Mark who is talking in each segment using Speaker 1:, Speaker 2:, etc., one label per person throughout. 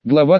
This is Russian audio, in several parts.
Speaker 1: Глава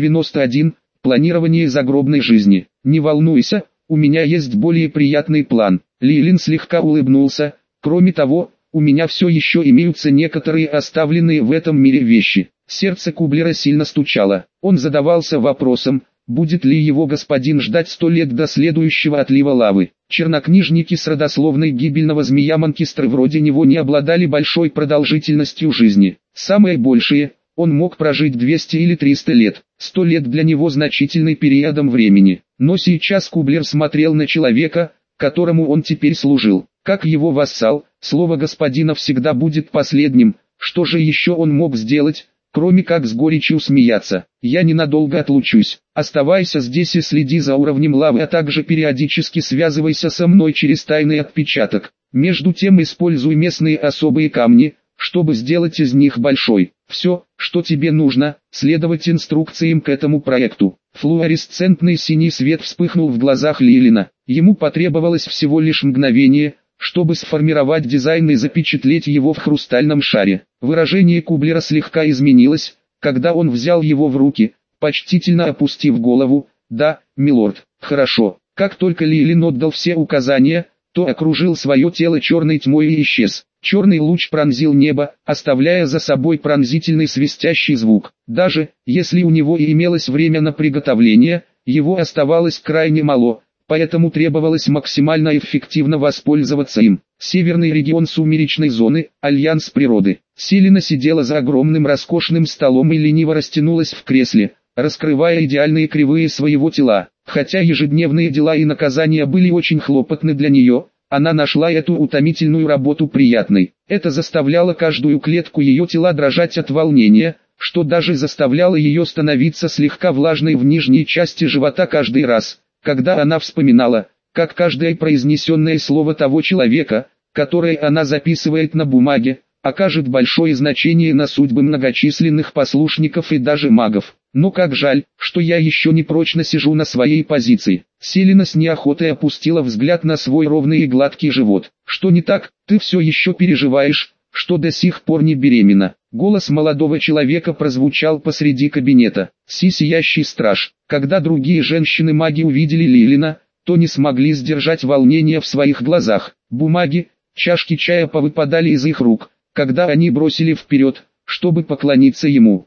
Speaker 1: 391. Планирование загробной жизни. Не волнуйся, у меня есть более приятный план. Лилин слегка улыбнулся. Кроме того, у меня все еще имеются некоторые оставленные в этом мире вещи. Сердце Кублера сильно стучало. Он задавался вопросом, будет ли его господин ждать 100 лет до следующего отлива лавы. Чернокнижники с родословной гибельного змея Манкистра вроде него не обладали большой продолжительностью жизни. Самое большее, он мог прожить 200 или 300 лет. 100 лет для него значительный периодом времени. Но сейчас Кублер смотрел на человека, которому он теперь служил. Как его вассал, слово господина всегда будет последним. Что же еще он мог сделать, кроме как с горечью смеяться? Я ненадолго отлучусь. Оставайся здесь и следи за уровнем лавы, а также периодически связывайся со мной через тайный отпечаток. Между тем используй местные особые камни, чтобы сделать из них большой. Все, что тебе нужно, следовать инструкциям к этому проекту. Флуоресцентный синий свет вспыхнул в глазах Лилина. Ему потребовалось всего лишь мгновение, чтобы сформировать дизайн и запечатлеть его в хрустальном шаре. Выражение Кублера слегка изменилось, когда он взял его в руки, почтительно опустив голову. «Да, милорд, хорошо». Как только Лилин отдал все указания, то окружил свое тело черной тьмой и исчез. Черный луч пронзил небо, оставляя за собой пронзительный свистящий звук. Даже, если у него и имелось время на приготовление, его оставалось крайне мало, поэтому требовалось максимально эффективно воспользоваться им. Северный регион сумеречной зоны, Альянс природы. Селена сидела за огромным роскошным столом и лениво растянулась в кресле, раскрывая идеальные кривые своего тела. Хотя ежедневные дела и наказания были очень хлопотны для нее, она нашла эту утомительную работу приятной. Это заставляло каждую клетку ее тела дрожать от волнения, что даже заставляло ее становиться слегка влажной в нижней части живота каждый раз, когда она вспоминала, как каждое произнесенное слово того человека, которое она записывает на бумаге, окажет большое значение на судьбы многочисленных послушников и даже магов. Но как жаль, что я еще не прочно сижу на своей позиции. Селена с неохотой опустила взгляд на свой ровный и гладкий живот. Что не так? Ты все еще переживаешь, что до сих пор не беременна. Голос молодого человека прозвучал посреди кабинета. Сияющий страж. Когда другие женщины-маги увидели Лилина, то не смогли сдержать волнение в своих глазах. Бумаги, чашки чая повыпадали из их рук, когда они бросили вперед, чтобы поклониться ему.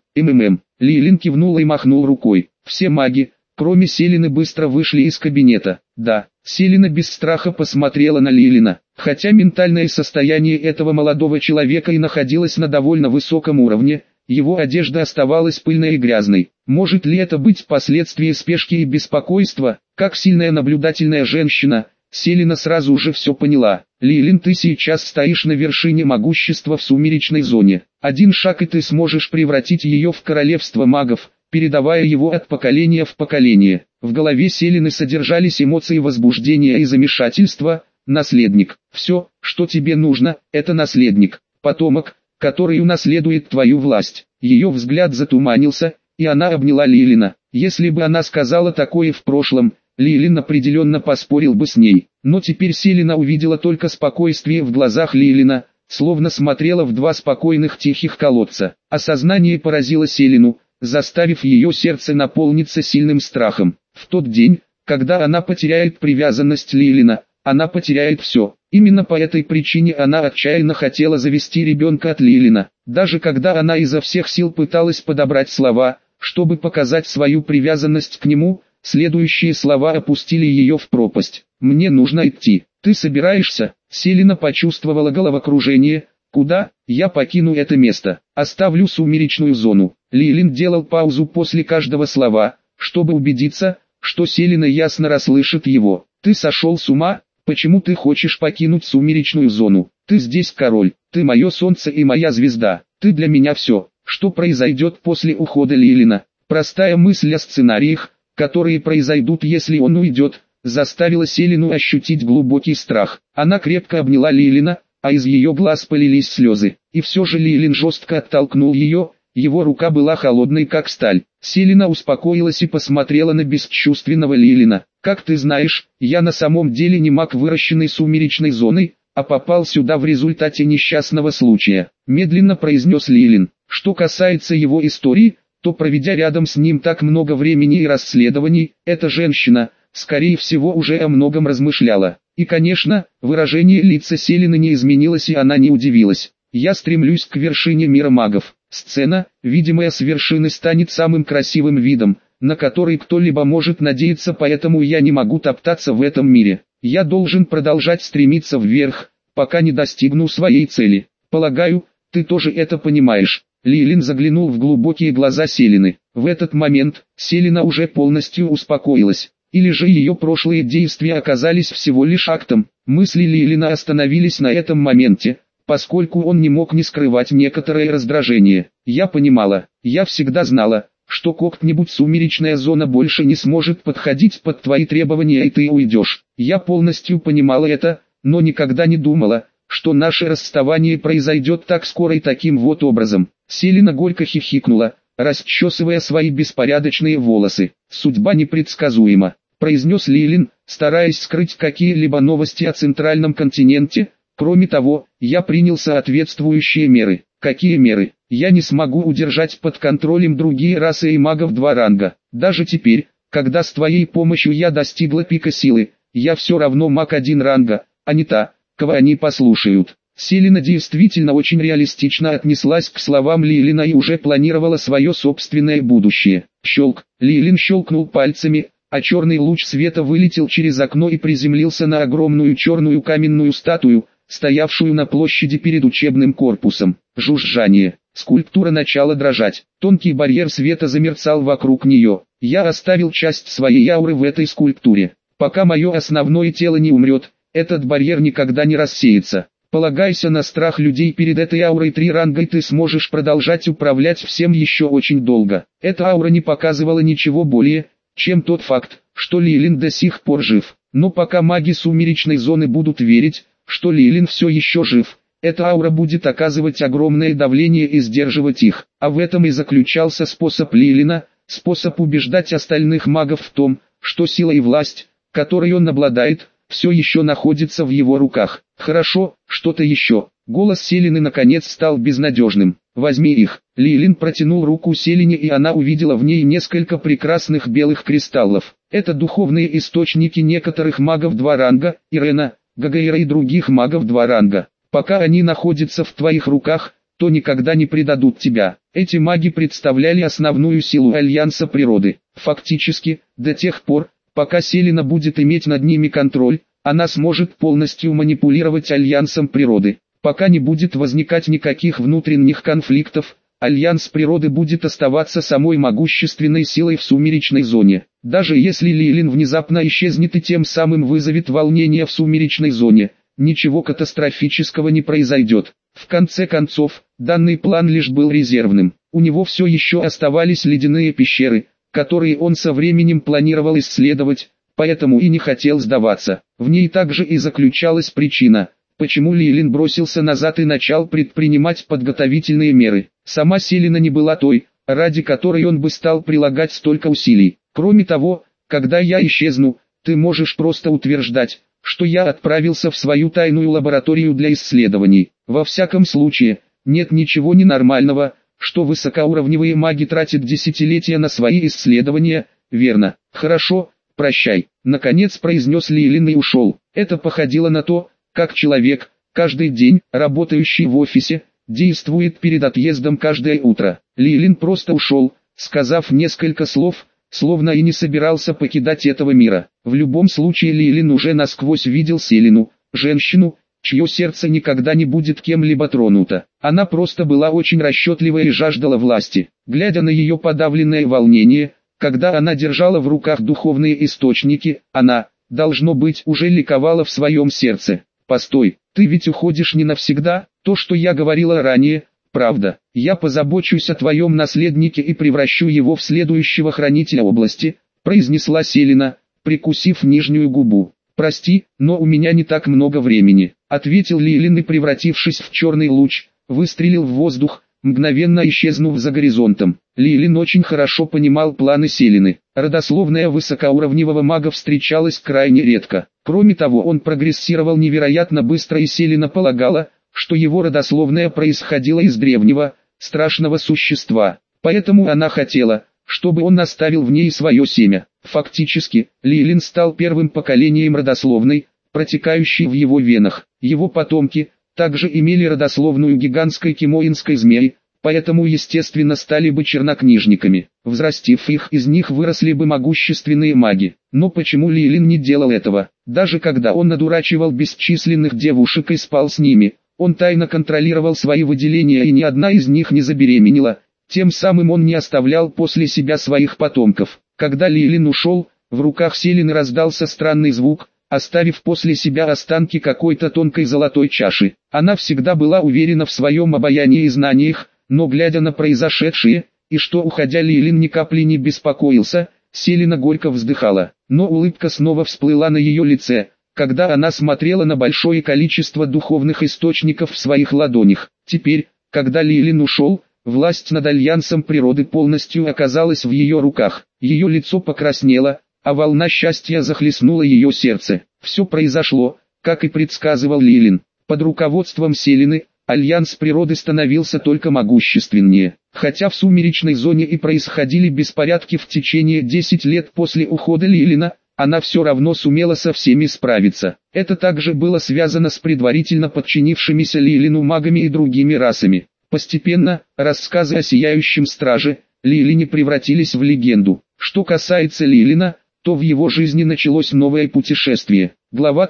Speaker 1: Лилин кивнул и махнул рукой. Все маги, кроме Селены, быстро вышли из кабинета. Да, Селена без страха посмотрела на Лилина. Хотя ментальное состояние этого молодого человека и находилось на довольно высоком уровне, его одежда оставалась пыльной и грязной. Может ли это быть последствием спешки и беспокойства? Как сильная наблюдательная женщина, Селена сразу же все поняла. Лилин, ты сейчас стоишь на вершине могущества в сумеречной зоне. Один шаг и ты сможешь превратить ее в королевство магов, передавая его от поколения в поколение. В голове Селены содержались эмоции возбуждения и замешательства. Наследник. Все, что тебе нужно, это наследник. Потомок, который унаследует твою власть. Ее взгляд затуманился, и она обняла Лилина. Если бы она сказала такое в прошлом, Лилин определенно поспорил бы с ней. Но теперь Селена увидела только спокойствие в глазах Лилина, словно смотрела в два спокойных тихих колодца. Осознание поразило Селену, заставив ее сердце наполниться сильным страхом. В тот день, когда она потеряет привязанность Лилина, она потеряет все. Именно по этой причине она отчаянно хотела завести ребенка от Лилина. Даже когда она изо всех сил пыталась подобрать слова, чтобы показать свою привязанность к нему, следующие слова опустили ее в пропасть. «Мне нужно идти. Ты собираешься?» Селена почувствовала головокружение. «Куда? Я покину это место. Оставлю сумеречную зону». Лилин делал паузу после каждого слова, чтобы убедиться, что Селена ясно расслышит его. «Ты сошел с ума? Почему ты хочешь покинуть сумеречную зону? Ты здесь король, ты мое солнце и моя звезда, ты для меня все. Что произойдет после ухода Лилина?» Простая мысль о сценариях, которые произойдут, если он уйдет, заставила Селену ощутить глубокий страх. Она крепко обняла Лилина, а из ее глаз полились слезы. И все же Лилин жестко оттолкнул ее, его рука была холодной как сталь. Селена успокоилась и посмотрела на бесчувственного Лилина. «Как ты знаешь, я на самом деле не маг, выращенный сумеречной зоной, а попал сюда в результате несчастного случая», медленно произнес Лилин. «Что касается его истории, то проведя рядом с ним так много времени и расследований, эта женщина, скорее всего, уже о многом размышляла. И, конечно, выражение лица Селины не изменилось, и она не удивилась. Я стремлюсь к вершине мира магов. Сцена, видимая с вершины, станет самым красивым видом, на который кто-либо может надеяться, поэтому я не могу топтаться в этом мире. Я должен продолжать стремиться вверх, пока не достигну своей цели. Полагаю, ты тоже это понимаешь. Лилин заглянул в глубокие глаза Селины. В этот момент Селина уже полностью успокоилась. Или же ее прошлые действия оказались всего лишь актом. Мысли Лилина остановились на этом моменте, поскольку он не мог не скрывать некоторое раздражение. Я понимала, я всегда знала, что как-нибудь сумеречная зона больше не сможет подходить под твои требования и ты уйдешь. Я полностью понимала это, но никогда не думала, что наше расставание произойдет так скоро и таким вот образом. Селина горько хихикнула, расчесывая свои беспорядочные волосы. «Судьба непредсказуема», — произнес Лилин, стараясь скрыть какие-либо новости о центральном континенте. «Кроме того, я принял соответствующие меры». «Какие меры?» «Я не смогу удержать под контролем другие расы и магов 2 ранга. Даже теперь, когда с твоей помощью я достигла пика силы, я все равно маг 1 ранга, а не та, кого они послушают». Селина действительно очень реалистично отнеслась к словам Лилина и уже планировала свое собственное будущее. Щелк. Лилин щелкнул пальцами, а черный луч света вылетел через окно и приземлился на огромную черную каменную статую, стоявшую на площади перед учебным корпусом. Жужжание. Скульптура начала дрожать. Тонкий барьер света замерцал вокруг нее. Я оставил часть своей ауры в этой скульптуре. Пока мое основное тело не умрет, этот барьер никогда не рассеется. Полагайся на страх людей перед этой аурой 3 ранга, и ты сможешь продолжать управлять всем еще очень долго. Эта аура не показывала ничего более, чем тот факт, что Лилин до сих пор жив. Но пока маги сумеречной зоны будут верить, что Лилин все еще жив, эта аура будет оказывать огромное давление и сдерживать их. А в этом и заключался способ Лилина, способ убеждать остальных магов в том, что сила и власть, которой он обладает, все еще находится в его руках. «Хорошо, что-то еще». Голос Селины наконец стал безнадежным. «Возьми их». Лилин протянул руку Селине, и она увидела в ней несколько прекрасных белых кристаллов. Это духовные источники некоторых магов 2 ранга, Ирена, Гагайра и других магов 2 ранга. Пока они находятся в твоих руках, то никогда не предадут тебя. Эти маги представляли основную силу Альянса Природы. Фактически, до тех пор, пока Селина будет иметь над ними контроль, она сможет полностью манипулировать Альянсом Природы. Пока не будет возникать никаких внутренних конфликтов, Альянс Природы будет оставаться самой могущественной силой в сумеречной зоне. Даже если Лилин внезапно исчезнет и тем самым вызовет волнение в сумеречной зоне, ничего катастрофического не произойдет. В конце концов, данный план лишь был резервным. У него все еще оставались ледяные пещеры, которые он со временем планировал исследовать, поэтому и не хотел сдаваться. В ней также и заключалась причина, почему Лилин бросился назад и начал предпринимать подготовительные меры. Сама Селина не была той, ради которой он бы стал прилагать столько усилий. Кроме того, когда я исчезну, ты можешь просто утверждать, что я отправился в свою тайную лабораторию для исследований. Во всяком случае, нет ничего ненормального, что высокоуровневые маги тратят десятилетия на свои исследования, верно? Хорошо, прощай. Наконец произнес Лилин и ушел. Это походило на то, как человек, каждый день, работающий в офисе, действует перед отъездом каждое утро. Лилин просто ушел, сказав несколько слов, словно и не собирался покидать этого мира. В любом случае Лилин уже насквозь видел Селину, женщину, чье сердце никогда не будет кем-либо тронуто. Она просто была очень расчетлива и жаждала власти. Глядя на ее подавленное волнение, когда она держала в руках духовные источники, она, должно быть, уже ликовала в своем сердце. «Постой, ты ведь уходишь не навсегда, то, что я говорила ранее, правда. Я позабочусь о твоем наследнике и превращу его в следующего хранителя области», произнесла Селина, прикусив нижнюю губу. «Прости, но у меня не так много времени», ответил Лилин и, превратившись в черный луч, выстрелил в воздух, мгновенно исчезнув за горизонтом. Лилин очень хорошо понимал планы Селины. Родословная высокоуровневого мага встречалась крайне редко. Кроме того, он прогрессировал невероятно быстро, и Селина полагала, что его родословная происходила из древнего, страшного существа. Поэтому она хотела, чтобы он оставил в ней свое семя. Фактически, Лилин стал первым поколением родословной, протекающей в его венах. Его потомки также имели родословную гигантской кимоинской змеи, поэтому естественно стали бы чернокнижниками. Взрастив их, из них выросли бы могущественные маги. Но почему Лилин не делал этого? Даже когда он надурачивал бесчисленных девушек и спал с ними, он тайно контролировал свои выделения, и ни одна из них не забеременела. Тем самым он не оставлял после себя своих потомков. Когда Лилин ушел, в руках Селены раздался странный звук, оставив после себя останки какой-то тонкой золотой чаши. Она всегда была уверена в своем обаянии и знаниях, но глядя на произошедшее, и что уходя Лилин ни капли не беспокоился, Селена горько вздыхала. Но улыбка снова всплыла на ее лице, когда она смотрела на большое количество духовных источников в своих ладонях. Теперь, когда Лилин ушел, власть над альянсом природы полностью оказалась в ее руках. Ее лицо покраснело, а волна счастья захлестнула ее сердце. Все произошло, как и предсказывал Лилин. Под руководством Селены, альянс природы становился только могущественнее. Хотя в сумеречной зоне и происходили беспорядки в течение 10 лет после ухода Лилина, она все равно сумела со всеми справиться. Это также было связано с предварительно подчинившимися Лилину магами и другими расами. Постепенно, рассказы о Сияющем Страже, Лилине превратились в легенду. Что касается Лилина, то в его жизни началось новое путешествие. Глава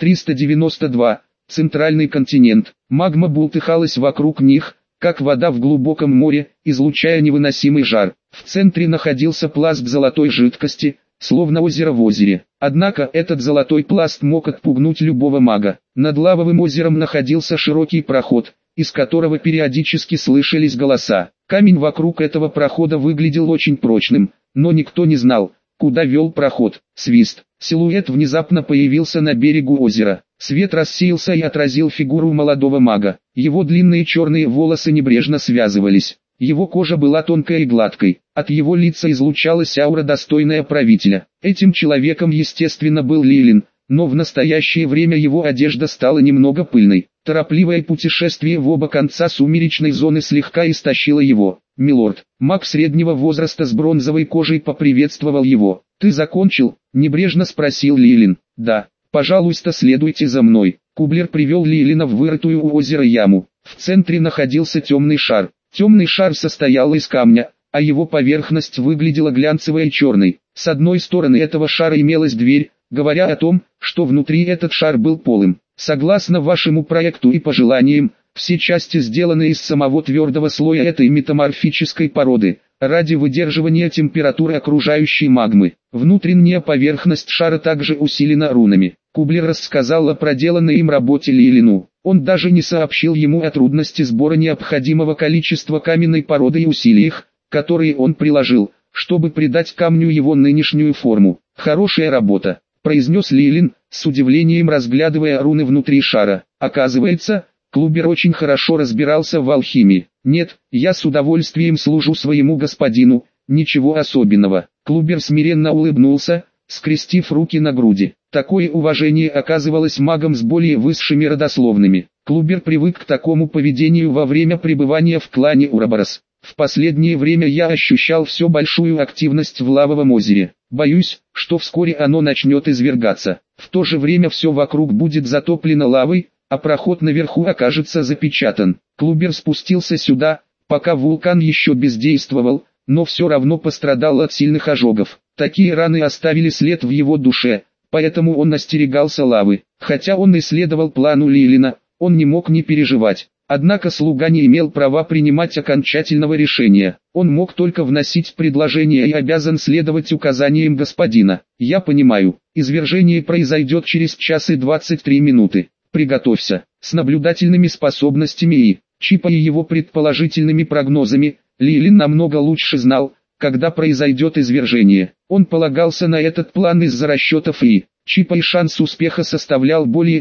Speaker 1: 392. Центральный континент. Магма бултыхалась вокруг них, как вода в глубоком море, излучая невыносимый жар. В центре находился пласт золотой жидкости, словно озеро в озере. Однако этот золотой пласт мог отпугнуть любого мага. Над лавовым озером находился широкий проход, из которого периодически слышались голоса. Камень вокруг этого прохода выглядел очень прочным, но никто не знал, куда вел проход. Свист. Силуэт внезапно появился на берегу озера. Свет рассеялся и отразил фигуру молодого мага. Его длинные черные волосы небрежно связывались. Его кожа была тонкой и гладкой. От его лица излучалась аура, достойная правителя. Этим человеком, естественно, был Лилин, но в настоящее время его одежда стала немного пыльной. Торопливое путешествие в оба конца сумеречной зоны слегка истощило его. «Милорд», маг среднего возраста с бронзовой кожей поприветствовал его. «Ты закончил?» – небрежно спросил Лилин. «Да. Пожалуйста, следуйте за мной». Кублер привел Лилина в вырытую у озера яму. В центре находился темный шар. Темный шар состоял из камня, а его поверхность выглядела глянцевой и черной. С одной стороны этого шара имелась дверь, говоря о том, что внутри этот шар был полым. Согласно вашему проекту и пожеланиям, все части сделаны из самого твердого слоя этой метаморфической породы, ради выдерживания температуры окружающей магмы. Внутренняя поверхность шара также усилена рунами. Кублер рассказал о проделанной им работе Лилину. Он даже не сообщил ему о трудности сбора необходимого количества каменной породы и усилиях, которые он приложил, чтобы придать камню его нынешнюю форму. «Хорошая работа», — произнес Лилин, с удивлением разглядывая руны внутри шара. Оказывается, Кублер очень хорошо разбирался в алхимии. «Нет, я с удовольствием служу своему господину, ничего особенного». Кублер смиренно улыбнулся, скрестив руки на груди. Такое уважение оказывалось магом с более высшими родословными. Кублер привык к такому поведению во время пребывания в клане Ураборос. «В последнее время я ощущал все большую активность в лавовом озере. Боюсь, что вскоре оно начнет извергаться. В то же время все вокруг будет затоплено лавой, а проход наверху окажется запечатан». Кублер спустился сюда, пока вулкан еще бездействовал, но все равно пострадал от сильных ожогов. Такие раны оставили след в его душе, поэтому он остерегался лавы. Хотя он исследовал плану Лилина, он не мог не переживать. Однако слуга не имел права принимать окончательного решения. Он мог только вносить предложения и обязан следовать указаниям господина. «Я понимаю, извержение произойдет через час и 23 минуты. Приготовься». С наблюдательными способностями и Чипа и его предположительными прогнозами, Лилин намного лучше знал, когда произойдет извержение. Он полагался на этот план из-за расчетов и Чипа, и шанс успеха составлял более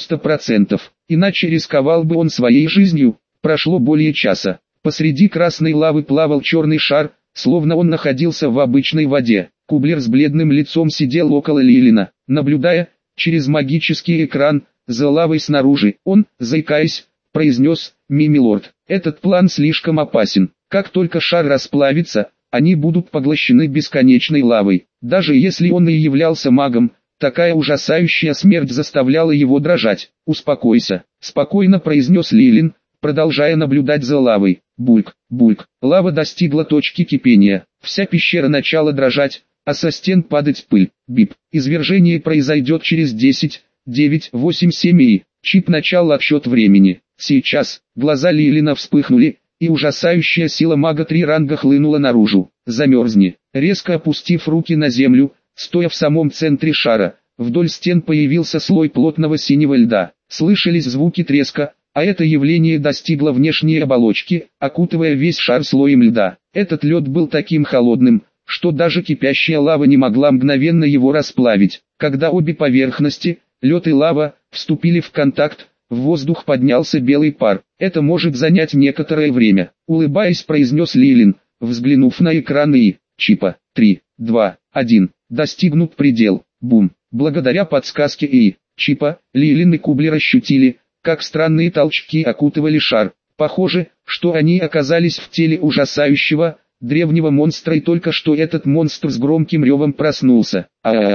Speaker 1: 90%, иначе рисковал бы он своей жизнью. Прошло более часа. Посреди красной лавы плавал черный шар, словно он находился в обычной воде. Кублер с бледным лицом сидел около Лилина, наблюдая, через магический экран, за лавой снаружи. Он, заикаясь, произнес: «Милорд, этот план слишком опасен. Как только шар расплавится, они будут поглощены бесконечной лавой. Даже если он и являлся магом, такая ужасающая смерть заставляла его дрожать. «Успокойся», — спокойно произнес Лилин, продолжая наблюдать за лавой. Бульк, бульк. Лава достигла точки кипения. Вся пещера начала дрожать, а со стен падать пыль. Бип. Извержение произойдет через 10, 9, 8, 7 и... Чип начал отсчет времени. Сейчас. Глаза Лилина вспыхнули, и ужасающая сила мага 3 ранга хлынула наружу. Замерзни. Резко опустив руки на землю, стоя в самом центре шара, вдоль стен появился слой плотного синего льда. Слышались звуки треска, а это явление достигло внешней оболочки, окутывая весь шар слоем льда. Этот лед был таким холодным, что даже кипящая лава не могла мгновенно его расплавить. Когда обе поверхности, лед и лава, вступили в контакт, в воздух поднялся белый пар. «Это может занять некоторое время», — улыбаясь, произнес Лилин, взглянув на экран и... Чипа. 3, 2, 1. Достигнут предел. Бум. Благодаря подсказке и... Чипа, Лилин и Кублер ощутили, как странные толчки окутывали шар. Похоже, что они оказались в теле ужасающего, древнего монстра, и только что этот монстр с громким ревом проснулся.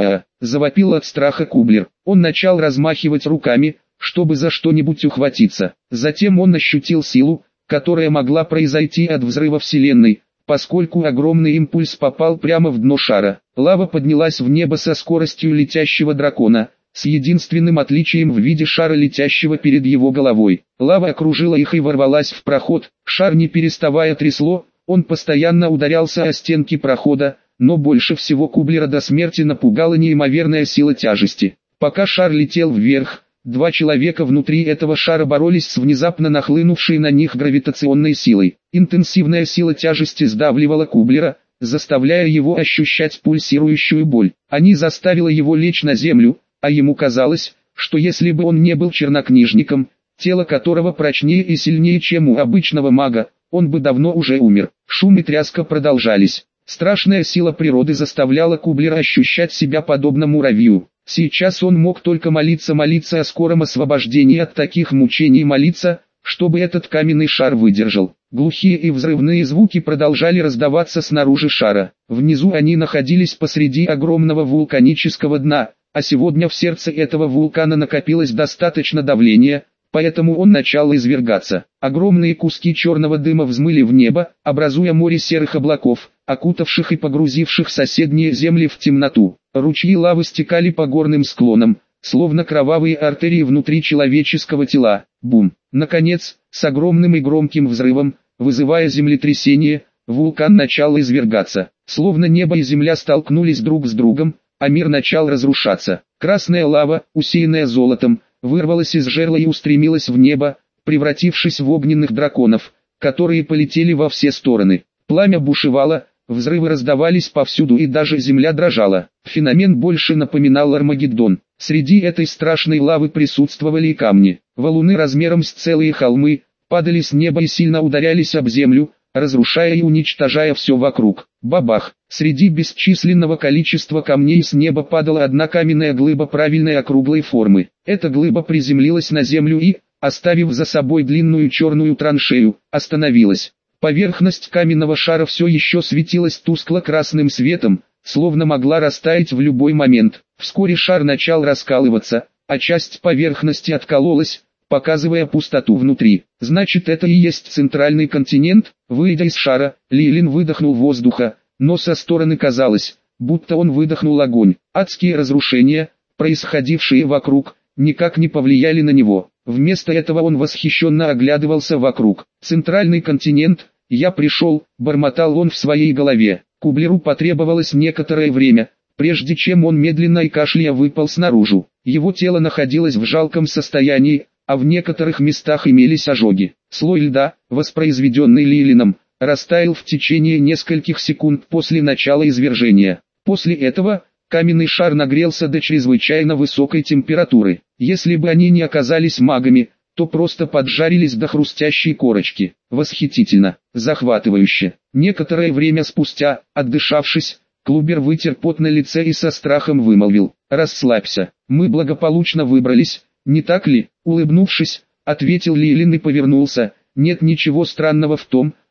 Speaker 1: Завопил от страха Кублер. Он начал размахивать руками, чтобы за что-нибудь ухватиться. Затем он ощутил силу, которая могла произойти от взрыва Вселенной, поскольку огромный импульс попал прямо в дно шара. Лава поднялась в небо со скоростью летящего дракона, с единственным отличием в виде шара, летящего перед его головой. Лава окружила их и ворвалась в проход. Шар не переставая трясло, он постоянно ударялся о стенки прохода, но больше всего Кублера до смерти напугала неимоверная сила тяжести. Пока шар летел вверх, 2 человека внутри этого шара боролись с внезапно нахлынувшей на них гравитационной силой. Интенсивная сила тяжести сдавливала Кублера, заставляя его ощущать пульсирующую боль. Они заставили его лечь на землю, а ему казалось, что если бы он не был чернокнижником, тело которого прочнее и сильнее, чем у обычного мага, он бы давно уже умер. Шум и тряска продолжались. Страшная сила природы заставляла Кублера ощущать себя подобно муравью. Сейчас он мог только молиться о скором освобождении от таких мучений, молиться, чтобы этот каменный шар выдержал. Глухие и взрывные звуки продолжали раздаваться снаружи шара. Внизу они находились посреди огромного вулканического дна, а сегодня в сердце этого вулкана накопилось достаточно давления, поэтому он начал извергаться. Огромные куски черного дыма взмыли в небо, образуя море серых облаков, окутавших и погрузивших соседние земли в темноту. Ручьи лавы стекали по горным склонам, словно кровавые артерии внутри человеческого тела. Бум! Наконец, с огромным и громким взрывом, вызывая землетрясение, вулкан начал извергаться. Словно небо и земля столкнулись друг с другом, а мир начал разрушаться. Красная лава, усеянная золотом, вырвалась из жерла и устремилась в небо, превратившись в огненных драконов, которые полетели во все стороны. Пламя бушевало, взрывы раздавались повсюду и даже земля дрожала. Феномен больше напоминал Армагеддон. Среди этой страшной лавы присутствовали и камни. Валуны размером с целые холмы, падали с неба и сильно ударялись об землю, разрушая и уничтожая все вокруг. Бабах! Среди бесчисленного количества камней с неба падала одна каменная глыба правильной округлой формы. Эта глыба приземлилась на землю и, оставив за собой длинную черную траншею, остановилась. Поверхность каменного шара все еще светилась тускло-красным светом, словно могла растаять в любой момент. Вскоре шар начал раскалываться, а часть поверхности откололась, показывая пустоту внутри. Значит, это и есть центральный континент. Выйдя из шара, Лилин выдохнул воздуха, но со стороны казалось, будто он выдохнул огонь. Адские разрушения, происходившие вокруг, никак не повлияли на него. Вместо этого он восхищенно оглядывался вокруг. «Центральный континент, я пришел», — бормотал он в своей голове. Кублеру потребовалось некоторое время, прежде чем он медленно и кашляя выполз наружу. Его тело находилось в жалком состоянии, а в некоторых местах имелись ожоги. Слой льда, воспроизведенный Лилином, растаял в течение нескольких секунд после начала извержения. После этого каменный шар нагрелся до чрезвычайно высокой температуры. Если бы они не оказались магами, то просто поджарились до хрустящей корочки. Восхитительно, захватывающе. Некоторое время спустя, отдышавшись, Кублер вытер пот на лице и со страхом вымолвил: «Расслабься, мы благополучно выбрались, не так ли?» Улыбнувшись, ответил Лилин и повернулся. «Нет ничего странного в том,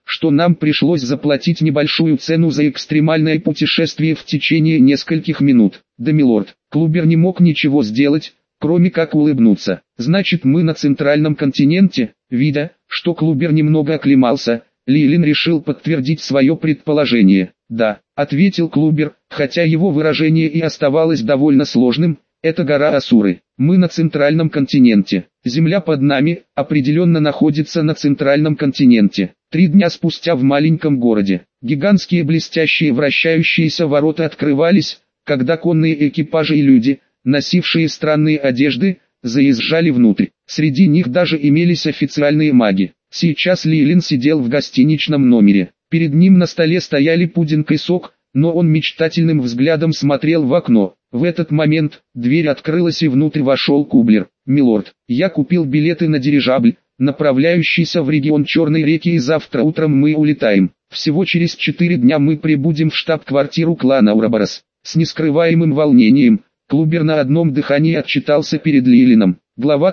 Speaker 1: что нам пришлось заплатить небольшую цену за экстремальное путешествие в течение нескольких минут. Да, милорд, Клубер не мог ничего сделать, кроме как улыбнуться. Значит, мы на центральном континенте? Видя, что Клубер немного оклемался, Лилин решил подтвердить свое предположение. Да, ответил Клубер, хотя его выражение и оставалось довольно сложным. Это гора Асуры. Мы на центральном континенте. Земля под нами определенно находится на центральном континенте. 3 дня спустя в маленьком городе гигантские блестящие вращающиеся ворота открывались, когда конные экипажи и люди, носившие странные одежды, заезжали внутрь. Среди них даже имелись официальные маги. Сейчас Лилин сидел в гостиничном номере. Перед ним на столе стояли пудинг и сок, но он мечтательным взглядом смотрел в окно. В этот момент дверь открылась и внутрь вошел Кублер. «Милорд, я купил билеты на дирижабль, направляющийся в регион Черной реки, и завтра утром мы улетаем. Всего через 4 дня мы прибудем в штаб-квартиру клана Ураборос». С нескрываемым волнением, Клубер на одном дыхании отчитался перед Лилином. Глава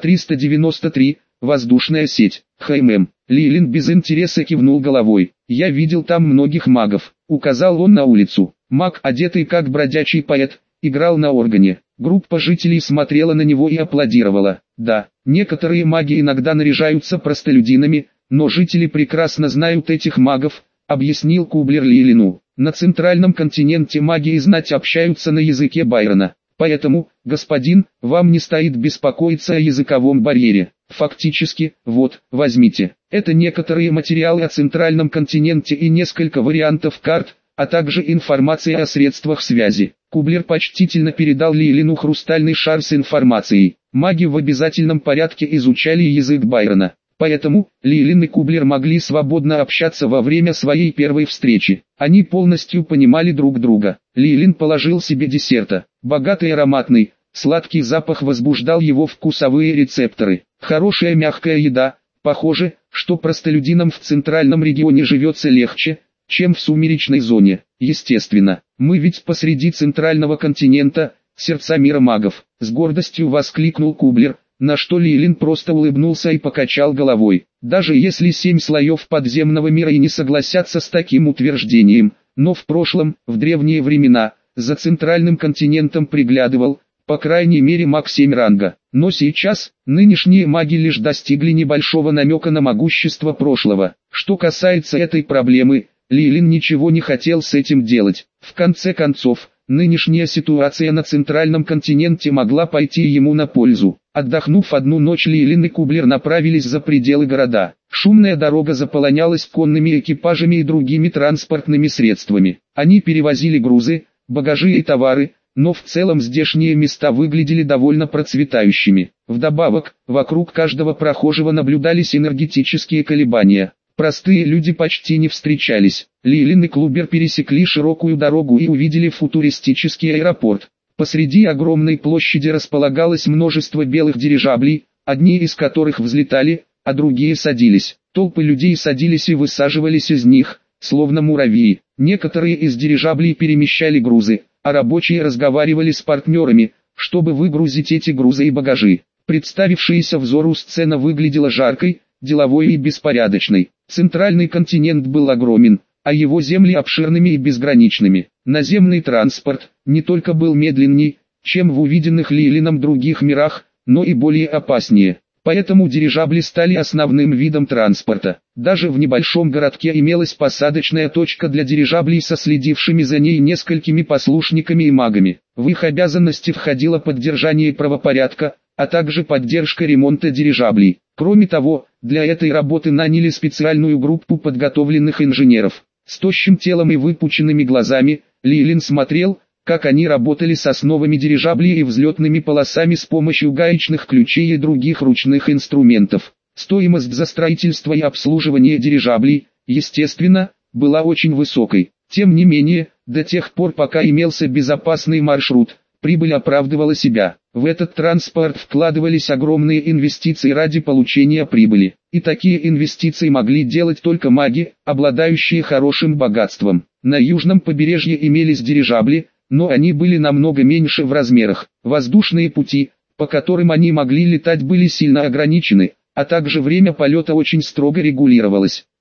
Speaker 1: 393. Воздушная сеть. Хаймем. Лилин без интереса кивнул головой. «Я видел там многих магов», — указал он на улицу. Маг, одетый как бродячий поэт, играл на органе. Группа жителей смотрела на него и аплодировала. Да, некоторые маги иногда наряжаются простолюдинами, но жители прекрасно знают этих магов, объяснил Кублер Лилину. На центральном континенте маги и знать общаются на языке Байрона. Поэтому, господин, вам не стоит беспокоиться о языковом барьере. Фактически, вот, возьмите. Это некоторые материалы о центральном континенте и несколько вариантов карт, а также информация о средствах связи. Кублер почтительно передал Лилину хрустальный шар с информацией. Маги в обязательном порядке изучали язык Байрона. Поэтому, Лилин и Кублер могли свободно общаться во время своей первой встречи. Они полностью понимали друг друга. Лилин положил себе десерта. Богатый ароматный, сладкий запах возбуждал его вкусовые рецепторы. Хорошая мягкая еда. Похоже, что простолюдинам в центральном регионе живется легче, чем в сумеречной зоне. Естественно, мы ведь посреди центрального континента, сердца мира магов. С гордостью воскликнул Кублер. На что Лилин просто улыбнулся и покачал головой. Даже если 7 слоев подземного мира и не согласятся с таким утверждением, но в прошлом, в древние времена, за центральным континентом приглядывал, по крайней мере маг 7 ранга. Но сейчас, нынешние маги лишь достигли небольшого намека на могущество прошлого. Что касается этой проблемы, Лилин ничего не хотел с этим делать. В конце концов, нынешняя ситуация на центральном континенте могла пойти ему на пользу. Отдохнув одну ночь, Лилин и Кублер направились за пределы города. Шумная дорога заполонялась конными экипажами и другими транспортными средствами. Они перевозили грузы, багажи и товары, но в целом здешние места выглядели довольно процветающими. Вдобавок, вокруг каждого прохожего наблюдались энергетические колебания. Простые люди почти не встречались. Лилин и Клубер пересекли широкую дорогу и увидели футуристический аэропорт. Посреди огромной площади располагалось множество белых дирижаблей, одни из которых взлетали, а другие садились. Толпы людей садились и высаживались из них, словно муравьи. Некоторые из дирижаблей перемещали грузы, а рабочие разговаривали с партнерами, чтобы выгрузить эти грузы и багажи. Представившаяся взору сцена выглядела жаркой, деловой и беспорядочной. Центральный континент был огромен, а его земли обширными и безграничными. Наземный транспорт не только был медленней, чем в увиденных Лилином других мирах, но и более опаснее. Поэтому дирижабли стали основным видом транспорта. Даже в небольшом городке имелась посадочная точка для дирижаблей со следившими за ней несколькими послушниками и магами. В их обязанности входило поддержание правопорядка, а также поддержка ремонта дирижаблей. Кроме того, для этой работы наняли специальную группу подготовленных инженеров. С тощим телом и выпученными глазами, Лилин смотрел, как они работали с основами дирижаблей и взлетными полосами с помощью гаечных ключей и других ручных инструментов. Стоимость за строительство и обслуживание дирижаблей, естественно, была очень высокой. Тем не менее, до тех пор пока имелся безопасный маршрут, прибыль оправдывала себя. В этот транспорт вкладывались огромные инвестиции ради получения прибыли. И такие инвестиции могли делать только маги, обладающие хорошим богатством. На южном побережье имелись дирижабли, но они были намного меньше в размерах. Воздушные пути, по которым они могли летать, были сильно ограничены, а также время полета очень строго регулировалось.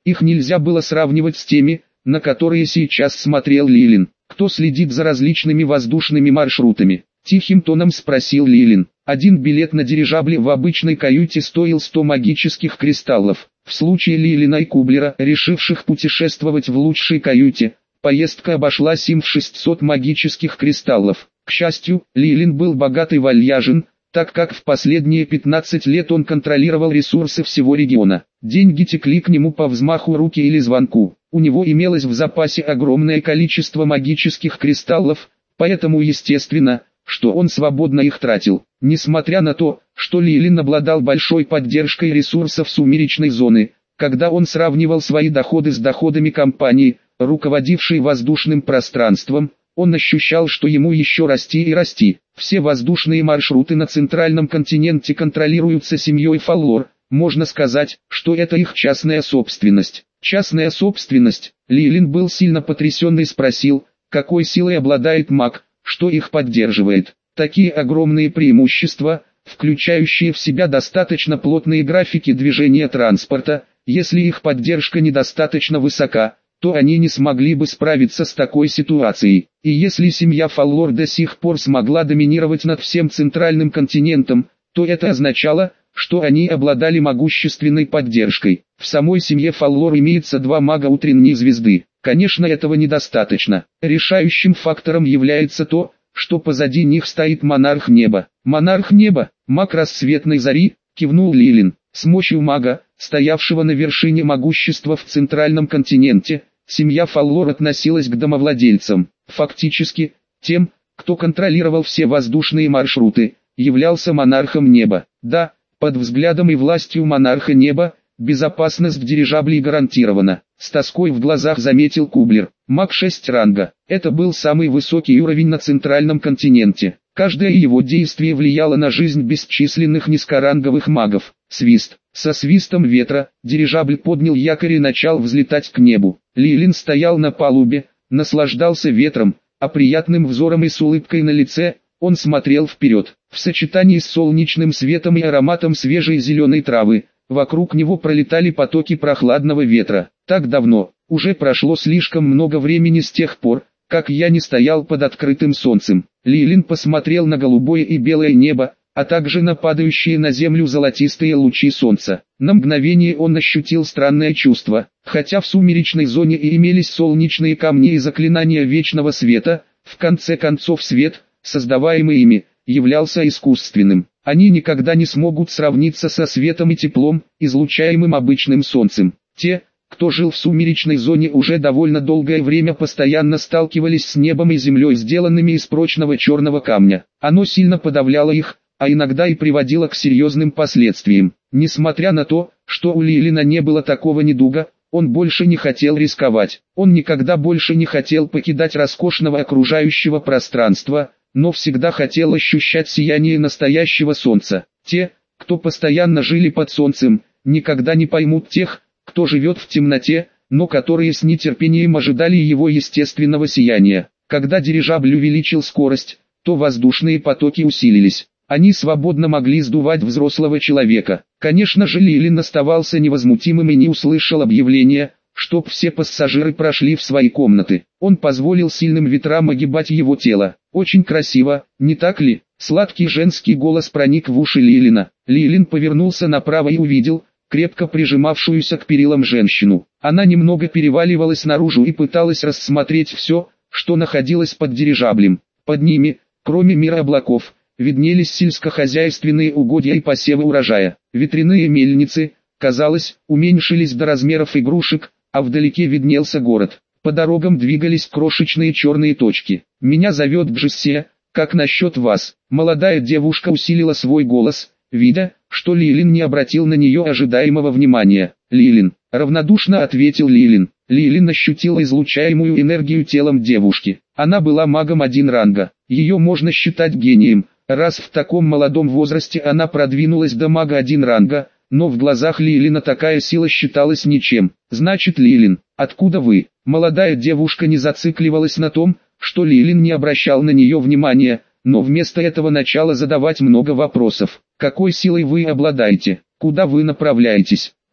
Speaker 1: Их нельзя было сравнивать с теми, на которые сейчас смотрел Лилин. «Кто следит за различными воздушными маршрутами?» — тихим тоном спросил Лилин. Один билет на дирижабле в обычной каюте стоил 100 магических кристаллов. В случае Лилина и Кублера, решивших путешествовать в лучшей каюте, поездка обошлась им в 600 магических кристаллов. К счастью, Лилин был богат и вальяжен, так как в последние 15 лет он контролировал ресурсы всего региона. Деньги текли к нему по взмаху руки или звонку. У него имелось в запасе огромное количество магических кристаллов, поэтому естественно, что он свободно их тратил. Несмотря на то, что Лилин обладал большой поддержкой ресурсов сумеречной зоны, когда он сравнивал свои доходы с доходами компании, руководившей воздушным пространством, он ощущал, что ему еще расти и расти. Все воздушные маршруты на центральном континенте контролируются семьей Фаллор, можно сказать, что это их частная собственность. Частная собственность? Лилин был сильно потрясен и спросил, какой силой обладает маг, что их поддерживает. Такие огромные преимущества, включающие в себя достаточно плотные графики движения транспорта, если их поддержка недостаточно высока, то они не смогли бы справиться с такой ситуацией. И если семья Фаллор до сих пор смогла доминировать над всем центральным континентом, то это означало, что они обладали могущественной поддержкой. В самой семье Фаллор имеется 2 мага утренней звезды. Конечно, этого недостаточно. Решающим фактором является то, что позади них стоит монарх неба. Монарх неба, маг рассветной зари, кивнул Лилин. С мощью мага, стоявшего на вершине могущества в центральном континенте, семья Фаллор относилась к домовладельцам. Фактически, тем, кто контролировал все воздушные маршруты, являлся монархом неба. Да, под взглядом и властью монарха неба, безопасность дирижаблей гарантирована. С тоской в глазах заметил Кублер. Маг 6 ранга. Это был самый высокий уровень на центральном континенте. Каждое его действие влияло на жизнь бесчисленных низкоранговых магов. Свист. Со свистом ветра, дирижабль поднял якорь и начал взлетать к небу. Лилин стоял на палубе, наслаждался ветром, а приятным взором и с улыбкой на лице, он смотрел вперед. В сочетании с солнечным светом и ароматом свежей зеленой травы, вокруг него пролетали потоки прохладного ветра. Так давно, уже прошло слишком много времени с тех пор, как я не стоял под открытым солнцем. Лилин посмотрел на голубое и белое небо, а также на падающие на землю золотистые лучи солнца. На мгновение он ощутил странное чувство. Хотя в сумеречной зоне и имелись солнечные камни и заклинания вечного света, в конце концов свет, создаваемый ими, являлся искусственным. Они никогда не смогут сравниться со светом и теплом, излучаемым обычным солнцем. Те, кто жил в сумеречной зоне уже довольно долгое время, постоянно сталкивались с небом и землей, сделанными из прочного черного камня. Оно сильно подавляло их, а иногда и приводило к серьезным последствиям. Несмотря на то, что у Лилина не было такого недуга, он больше не хотел рисковать. Он никогда больше не хотел покидать роскошного окружающего пространства, но всегда хотел ощущать сияние настоящего солнца. Те, кто постоянно жили под солнцем, никогда не поймут тех, кто живет в темноте, но которые с нетерпением ожидали его естественного сияния. Когда дирижабль увеличил скорость, то воздушные потоки усилились. Они свободно могли сдувать взрослого человека. Конечно же, Лилин оставался невозмутимым и не услышал объявления, чтоб все пассажиры прошли в свои комнаты. Он позволил сильным ветрам огибать его тело. Очень красиво, не так ли? Сладкий женский голос проник в уши Лилина. Лилин повернулся направо и увидел крепко прижимавшуюся к перилам женщину. Она немного переваливалась наружу и пыталась рассмотреть все, что находилось под дирижаблем. Под ними, кроме мира облаков, виднелись сельскохозяйственные угодья и посевы урожая. Ветряные мельницы, казалось, уменьшились до размеров игрушек, а вдалеке виднелся город. По дорогам двигались крошечные черные точки. «Меня зовет Джесси, как насчет вас?» Молодая девушка усилила свой голос, видя, что Лилин не обратил на нее ожидаемого внимания. «Лилин», — равнодушно ответил Лилин. Лилин ощутил излучаемую энергию телом девушки. Она была магом 1 ранга. Ее можно считать гением, раз в таком молодом возрасте она продвинулась до мага 1 ранга, но в глазах Лилина такая сила считалась ничем. «Значит, Лилин, откуда вы?» Молодая девушка не зацикливалась на том, что Лилин не обращал на нее внимания, но вместо этого начала задавать много вопросов. «Какой силой вы обладаете? Куда вы направляетесь?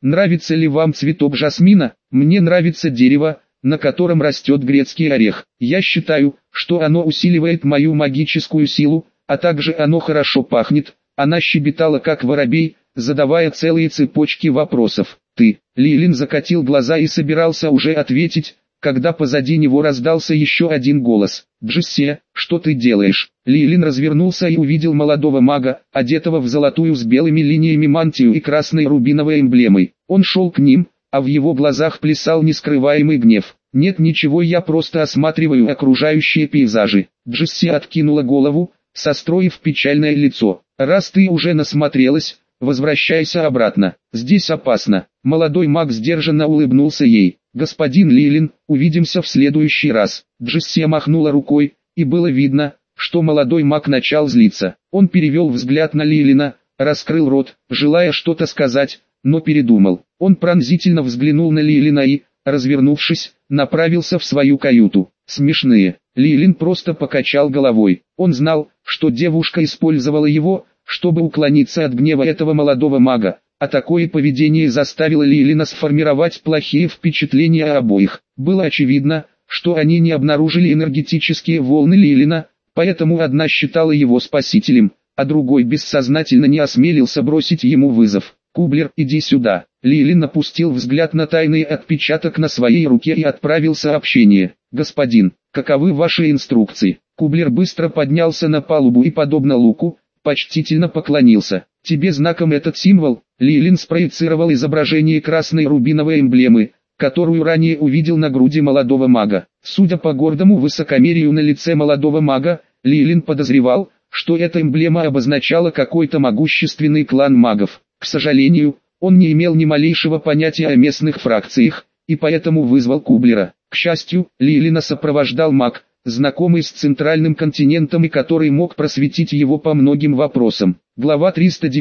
Speaker 1: Нравится ли вам цветок жасмина? Мне нравится дерево, на котором растет грецкий орех. Я считаю, что оно усиливает мою магическую силу, а также оно хорошо пахнет. Она щебетала как воробей, задавая целые цепочки вопросов. Ты, Лилин закатил глаза и собирался уже ответить, когда позади него раздался еще один голос. «Джесси, что ты делаешь?» Лилин развернулся и увидел молодого мага, одетого в золотую с белыми линиями мантию и красной рубиновой эмблемой. Он шел к ним, а в его глазах плясал нескрываемый гнев. «Нет ничего, я просто осматриваю окружающие пейзажи». Джесси откинула голову, состроив печальное лицо. «Раз ты уже насмотрелась, возвращайся обратно, здесь опасно». Молодой маг сдержанно улыбнулся ей. «Господин Лилин, увидимся в следующий раз». Джесси махнула рукой, и было видно, что молодой маг начал злиться. Он перевел взгляд на Лилина, раскрыл рот, желая что-то сказать, но передумал. Он пронзительно взглянул на Лилина и, развернувшись, направился в свою каюту. Смешные. Лилин просто покачал головой. Он знал, что девушка использовала его, чтобы уклониться от гнева этого молодого мага, а такое поведение заставило Лилина сформировать плохие впечатления о обоих. Было очевидно, что они не обнаружили энергетические волны Лилина, поэтому одна считала его спасителем, а другой бессознательно не осмелился бросить ему вызов. «Кублер, иди сюда». Лилин опустил взгляд на тайный отпечаток на своей руке и отправил сообщение. «Господин, каковы ваши инструкции?» Кублер быстро поднялся на палубу и, подобно Луку, почтительно поклонился. «Тебе знаком этот символ?» Лилин спроецировал изображение красной рубиновой эмблемы, которую ранее увидел на груди молодого мага. Судя по гордому высокомерию на лице молодого мага, Лилин подозревал, что эта эмблема обозначала какой-то могущественный клан магов. К сожалению, он не имел ни малейшего понятия о местных фракциях, и поэтому вызвал Кублера. К счастью, Лилина сопровождал маг, знакомый с центральным континентом и который мог просветить его по многим вопросам. Глава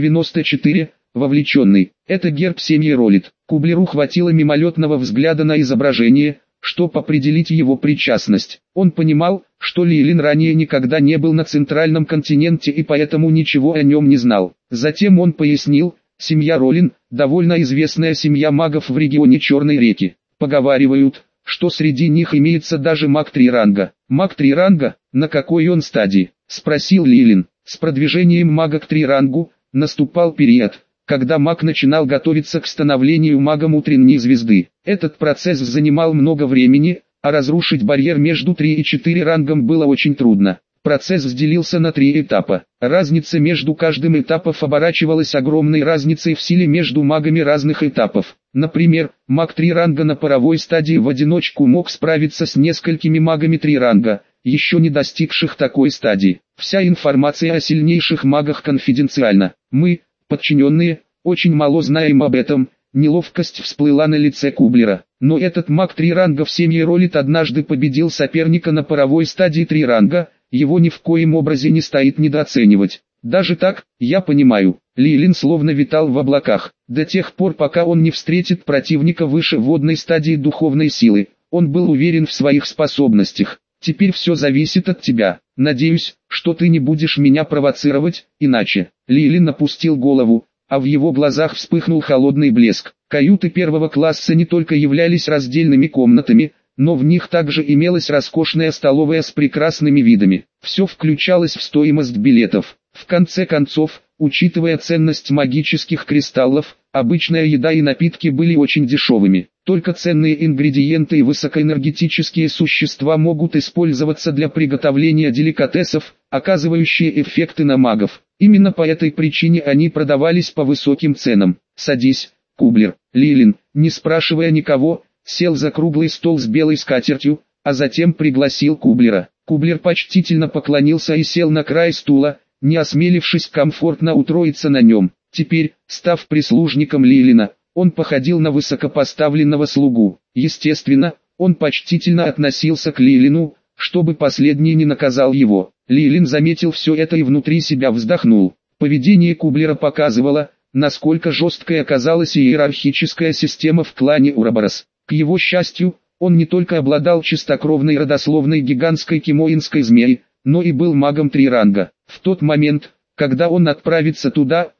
Speaker 1: 394. Вовлеченный. Это герб семьи Ролит. Кублеру хватило мимолетного взгляда на изображение, чтобы определить его причастность. Он понимал, что Лилин ранее никогда не был на центральном континенте и поэтому ничего о нем не знал. Затем он пояснил: семья Ролин – довольно известная семья магов в регионе Черной реки. Поговаривают, что среди них имеется даже маг 3 ранга. Маг 3 ранга? На какой он стадии? Спросил Лилин. С продвижением мага к 3 рангу наступал период, когда маг начинал готовиться к становлению магом утренней звезды. Этот процесс занимал много времени, а разрушить барьер между 3 и 4 рангом было очень трудно. Процесс разделился на 3 этапа. Разница между каждым этапом оборачивалась огромной разницей в силе между магами разных этапов. Например, маг 3 ранга на паровой стадии в одиночку мог справиться с несколькими магами 3 ранга, еще не достигших такой стадии. Вся информация о сильнейших магах конфиденциальна. Мы, подчиненные, очень мало знаем об этом. Неловкость всплыла на лице Кублера. Но этот маг 3 ранга в семье Ролит однажды победил соперника на паровой стадии 3 ранга, его ни в коем образе не стоит недооценивать. Даже так, я понимаю, Лилин словно витал в облаках. До тех пор, пока он не встретит противника выше водной стадии духовной силы, он был уверен в своих способностях. Теперь все зависит от тебя. Надеюсь, что ты не будешь меня провоцировать, иначе. Лилин опустил голову, а в его глазах вспыхнул холодный блеск. Каюты первого класса не только являлись раздельными комнатами, но в них также имелась роскошная столовая с прекрасными видами. Все включалось в стоимость билетов. В конце концов, учитывая ценность магических кристаллов, обычная еда и напитки были очень дешевыми. Только ценные ингредиенты и высокоэнергетические существа могут использоваться для приготовления деликатесов, оказывающие эффекты на магов. Именно по этой причине они продавались по высоким ценам. «Садись, Кублер». Лилин, не спрашивая никого, сел за круглый стол с белой скатертью, а затем пригласил Кублера. Кублер почтительно поклонился и сел на край стула, не осмелившись комфортно устроиться на нем. Теперь, став прислужником Лилина, он походил на высокопоставленного слугу. Естественно, он почтительно относился к Лилину, чтобы последний не наказал его. Лилин заметил все это и внутри себя вздохнул. Поведение Кублера показывало, насколько жесткой оказалась иерархическая система в клане Ураборос. К его счастью, он не только обладал чистокровной родословной гигантской кимоинской змеи, но и был магом 3 ранга. В тот момент, когда он отправится туда,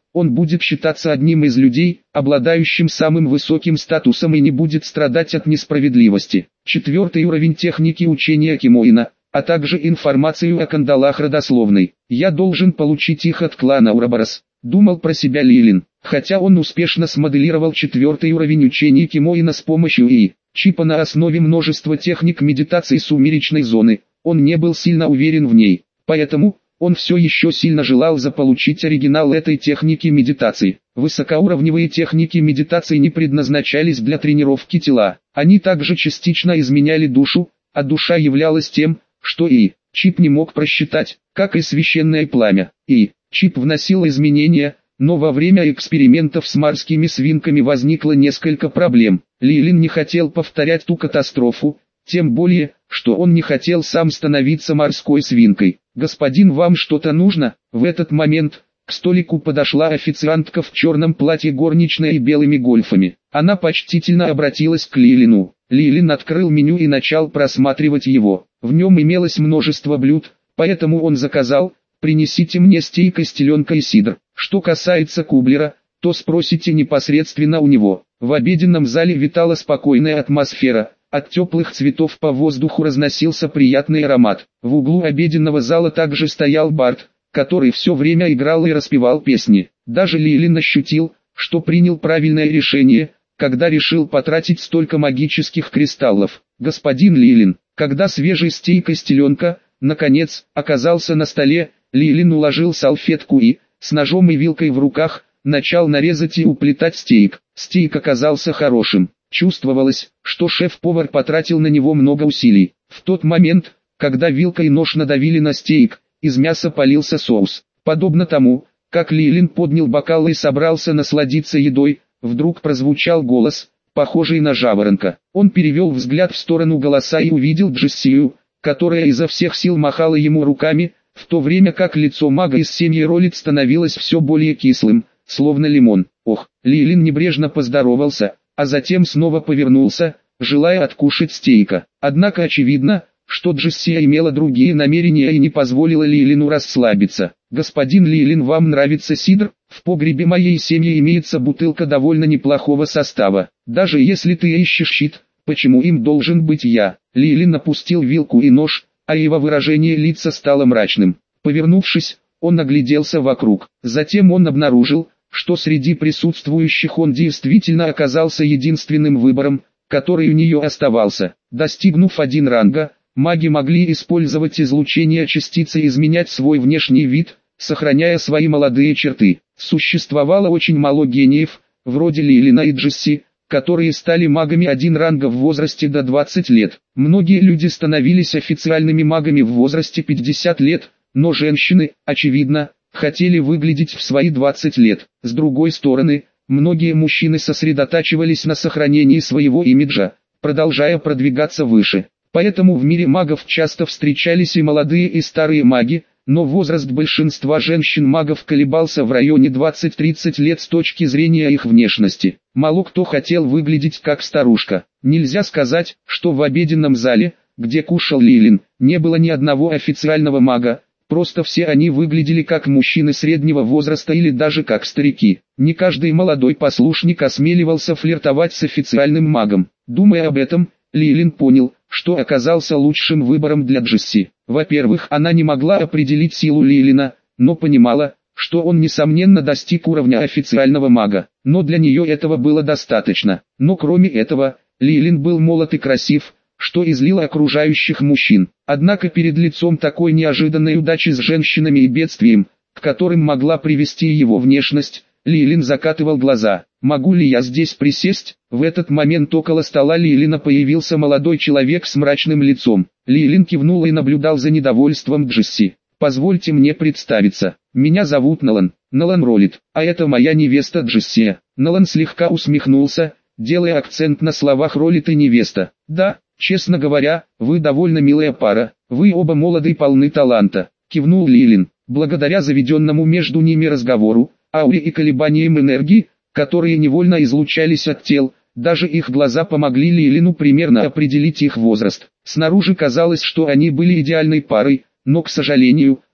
Speaker 1: он будет считаться одним из людей, обладающим самым высоким статусом и не будет страдать от несправедливости. 4 уровень техники учения Кимоина, а также информацию о кандалах родословной. Я должен получить их от клана Ураборос, думал про себя Лилин, хотя он успешно смоделировал 4 уровень учения Кимоина с помощью чипа на основе множества техник медитации сумеречной зоны, он не был сильно уверен в ней, поэтому он все еще сильно желал заполучить оригинал этой техники медитации. Высокоуровневые техники медитации не предназначались для тренировки тела, они также частично изменяли душу, а душа являлась тем, что чип не мог просчитать, как и священное пламя. Чип вносил изменения, но во время экспериментов с морскими свинками возникло несколько проблем. Лилин не хотел повторять ту катастрофу, тем более, что он не хотел сам становиться морской свинкой. «Господин, вам что-то нужно?» В этот момент к столику подошла официантка в черном платье горничной и белыми гольфами. Она почтительно обратилась к Лилину. Лилин открыл меню и начал просматривать его. В нем имелось множество блюд, поэтому он заказал: «Принесите мне стейк из теленка и сидр». Что касается Кублера, то спросите непосредственно у него. В обеденном зале витала спокойная атмосфера. От теплых цветов по воздуху разносился приятный аромат. В углу обеденного зала также стоял Барт, который все время играл и распевал песни. Даже Лилин ощутил, что принял правильное решение, когда решил потратить столько магических кристаллов. «Господин Лилин», когда свежий стейк из теленка, наконец, оказался на столе, Лилин уложил салфетку и, с ножом и вилкой в руках, начал нарезать и уплетать стейк. Стейк оказался хорошим. Чувствовалось, что шеф-повар потратил на него много усилий. В тот момент, когда вилка и нож надавили на стейк, из мяса полился соус. Подобно тому, как Лилин поднял бокал и собрался насладиться едой, вдруг прозвучал голос, похожий на жаворонка. Он перевел взгляд в сторону голоса и увидел Джессию, которая изо всех сил махала ему руками, в то время как лицо мага из семьи Ролит становилось все более кислым, словно лимон. «Ох!» Лилин небрежно поздоровался, а затем снова повернулся, желая откушать стейка. Однако очевидно, что Джессия имела другие намерения и не позволила Лилину расслабиться. «Господин Лилин, вам нравится сидр? В погребе моей семьи имеется бутылка довольно неплохого состава. Даже если ты ищешь щит, почему им должен быть я?» Лилин опустил вилку и нож, а его выражение лица стало мрачным. Повернувшись, он огляделся вокруг. Затем он обнаружил, что среди присутствующих он действительно оказался единственным выбором, который у нее оставался. Достигнув 1 ранга, маги могли использовать излучение частицы и изменять свой внешний вид, сохраняя свои молодые черты. Существовало очень мало гениев, вроде Лилина и Джесси, которые стали магами 1 ранга в возрасте до 20 лет. Многие люди становились официальными магами в возрасте 50 лет, но женщины, очевидно, хотели выглядеть в свои 20 лет. С другой стороны, многие мужчины сосредотачивались на сохранении своего имиджа, продолжая продвигаться выше. Поэтому в мире магов часто встречались и молодые, и старые маги, но возраст большинства женщин-магов колебался в районе 20-30 лет с точки зрения их внешности. Мало кто хотел выглядеть как старушка. Нельзя сказать, что в обеденном зале, где кушал Лилин, не было ни одного официального мага. Просто все они выглядели как мужчины среднего возраста или даже как старики. Не каждый молодой послушник осмеливался флиртовать с официальным магом. Думая об этом, Лилин понял, что оказался лучшим выбором для Джесси. Во-первых, она не могла определить силу Лилина, но понимала, что он несомненно достиг уровня официального мага. Но для нее этого было достаточно. Но кроме этого, Лилин был молод и красив, что излило окружающих мужчин. Однако перед лицом такой неожиданной удачи с женщинами и бедствием, к которым могла привести его внешность, Лилин закатывал глаза. «Могу ли я здесь присесть?» В этот момент около стола Лилина появился молодой человек с мрачным лицом. Лилин кивнул и наблюдал за недовольством Джесси. «Позвольте мне представиться. Меня зовут Нолан, Нолан Ролит, а это моя невеста Джессия». Нолан слегка усмехнулся, делая акцент на словах Ролит и невеста. «Да, честно говоря, вы довольно милая пара, вы оба молоды и полны таланта», кивнул Лилин. Благодаря заведенному между ними разговору, ауре и колебаниям энергии, которые невольно излучались от тел, даже их глаза помогли Лилину примерно определить их возраст. Снаружи казалось, что они были идеальной парой, но, к сожалению,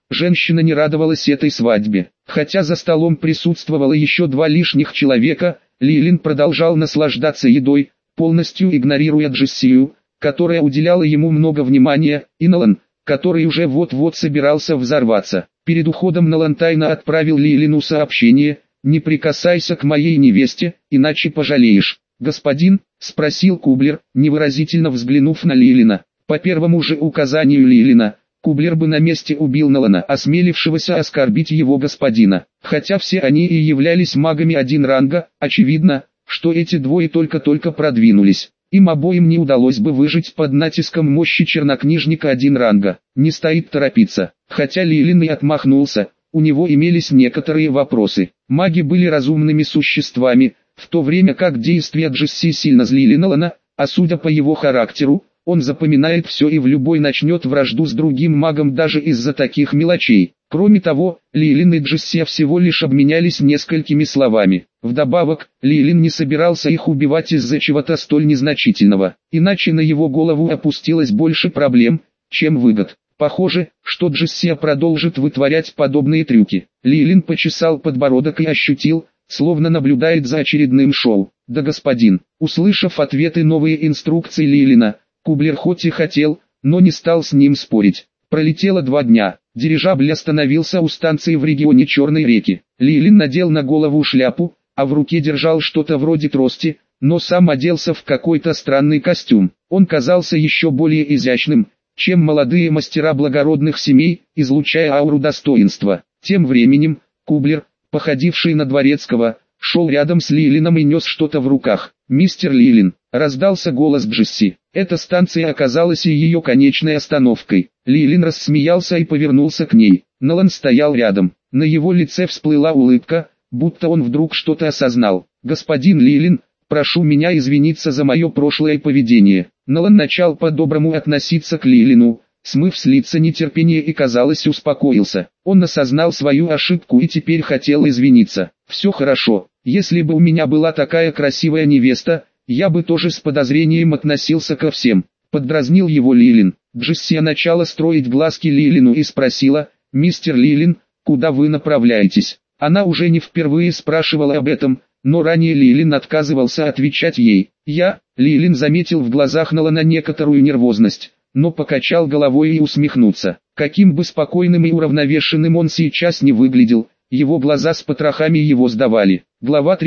Speaker 1: Женщина не радовалась этой свадьбе. Хотя за столом присутствовало еще 2 лишних человека, Лилин продолжал наслаждаться едой, полностью игнорируя Джессию, которая уделяла ему много внимания, и Нолан, который уже вот-вот собирался взорваться. Перед уходом Нолан тайно отправил Лилину сообщение: «Не прикасайся к моей невесте, иначе пожалеешь». «Господин?» – спросил Кублер, невыразительно взглянув на Лилина. По первому же указанию Лилина, Кублер бы на месте убил Нолана, осмелившегося оскорбить его господина. Хотя все они и являлись магами 1 ранга, очевидно, что эти двое только-только продвинулись. Им обоим не удалось бы выжить под натиском мощи чернокнижника 1 ранга. Не стоит торопиться. Хотя Лилин и отмахнулся, у него имелись некоторые вопросы. Маги были разумными существами, в то время как действия Джесси сильно злили Нолана, а судя по его характеру, он запоминает все и в любой начнет вражду с другим магом даже из-за таких мелочей. Кроме того, Лилин и Джесси всего лишь обменялись несколькими словами. Вдобавок, Лилин не собирался их убивать из-за чего-то столь незначительного, иначе на его голову опустилось больше проблем, чем выгод. Похоже, что Джесси продолжит вытворять подобные трюки. Лилин почесал подбородок и ощутил, словно наблюдает за очередным шоу. «Да, господин». Услышав ответы новые инструкции Лилина, Кублер хоть и хотел, но не стал с ним спорить. Пролетело 2 дня. Дирижабль остановился у станции в регионе Черной реки. Лилин надел на голову шляпу, а в руке держал что-то вроде трости, но сам оделся в какой-то странный костюм. Он казался еще более изящным, чем молодые мастера благородных семей, излучая ауру достоинства. Тем временем, Кублер, походивший на дворецкого, шел рядом с Лилином и нес что-то в руках. «Мистер Лилин», — раздался голос Джесси. Эта станция оказалась и ее конечной остановкой. Лилин рассмеялся и повернулся к ней. Нолан стоял рядом. На его лице всплыла улыбка, будто он вдруг что-то осознал. «Господин Лилин, прошу меня извиниться за мое прошлое поведение». Нолан начал по-доброму относиться к Лилину, смыв с лица нетерпение и, казалось, успокоился. Он осознал свою ошибку и теперь хотел извиниться. «Все хорошо. Если бы у меня была такая красивая невеста, я бы тоже с подозрением относился ко всем», — поддразнил его Лилин. Джесси начала строить глазки Лилину и спросила: «Мистер Лилин, куда вы направляетесь?» Она уже не впервые спрашивала об этом, но ранее Лилин отказывался отвечать ей. Лилин заметил в глазах Нолана некоторую нервозность, но покачал головой и усмехнулся. Каким бы спокойным и уравновешенным он сейчас не выглядел, его глаза с потрохами его сдавали. Глава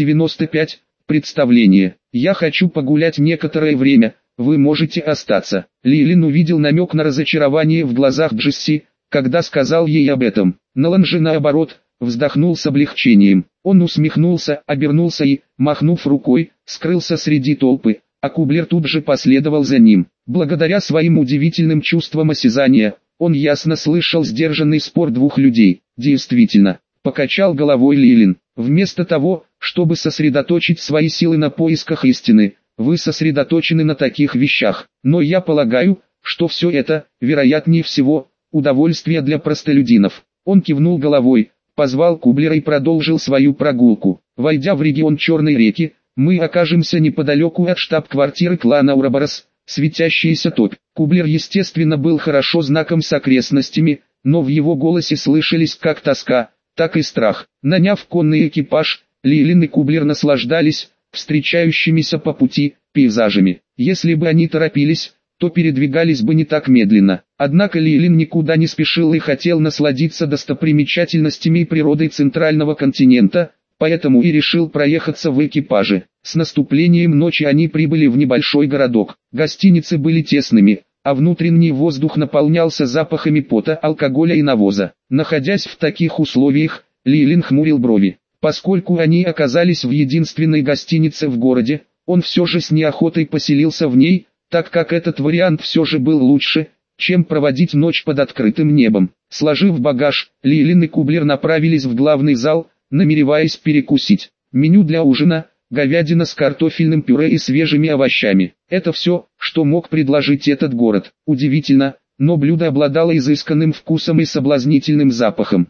Speaker 1: 395. Представление. «Я хочу погулять некоторое время, вы можете остаться». Лилин увидел намек на разочарование в глазах Джесси, когда сказал ей об этом. Нолан же наоборот, вздохнул с облегчением. Он усмехнулся, обернулся и, махнув рукой, скрылся среди толпы, а Кублер тут же последовал за ним. Благодаря своим удивительным чувствам осязания, он ясно слышал сдержанный спор 2 людей. «Действительно», — покачал головой Лилин, — «вместо того, чтобы сосредоточить свои силы на поисках истины, вы сосредоточены на таких вещах. Но я полагаю, что все это, вероятнее всего, удовольствие для простолюдинов». Он кивнул головой, позвал Кублера и продолжил свою прогулку. Войдя в регион Черной реки, мы окажемся неподалеку от штаб-квартиры клана Уроборос, светящаяся топь. Кублер естественно был хорошо знаком с окрестностями, но в его голосе слышались как тоска, так и страх. Наняв конный экипаж, Лилин и Кублер наслаждались встречающимися по пути пейзажами. Если бы они торопились, то передвигались бы не так медленно. Однако Лилин никуда не спешил и хотел насладиться достопримечательностями и природой центрального континента, поэтому и решил проехаться в экипаже. С наступлением ночи они прибыли в небольшой городок. Гостиницы были тесными, а внутренний воздух наполнялся запахами пота, алкоголя и навоза. Находясь в таких условиях, Лилин хмурил брови. Поскольку они оказались в единственной гостинице в городе, он все же с неохотой поселился в ней, так как этот вариант все же был лучше, чем проводить ночь под открытым небом. Сложив багаж, Лилин и Кублер направились в главный зал, намереваясь перекусить. Меню для ужина: говядина с картофельным пюре и свежими овощами. Это все, что мог предложить этот город. Удивительно, но блюдо обладало изысканным вкусом и соблазнительным запахом.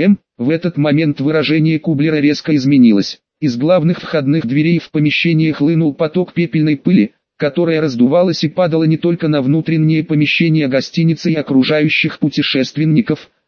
Speaker 1: В этот момент выражение Кублера резко изменилось. Из главных входных дверей в помещение хлынул поток пепельной пыли, которая раздувалась и падала не только на внутренние помещения гостиницы и окружающих путешественников,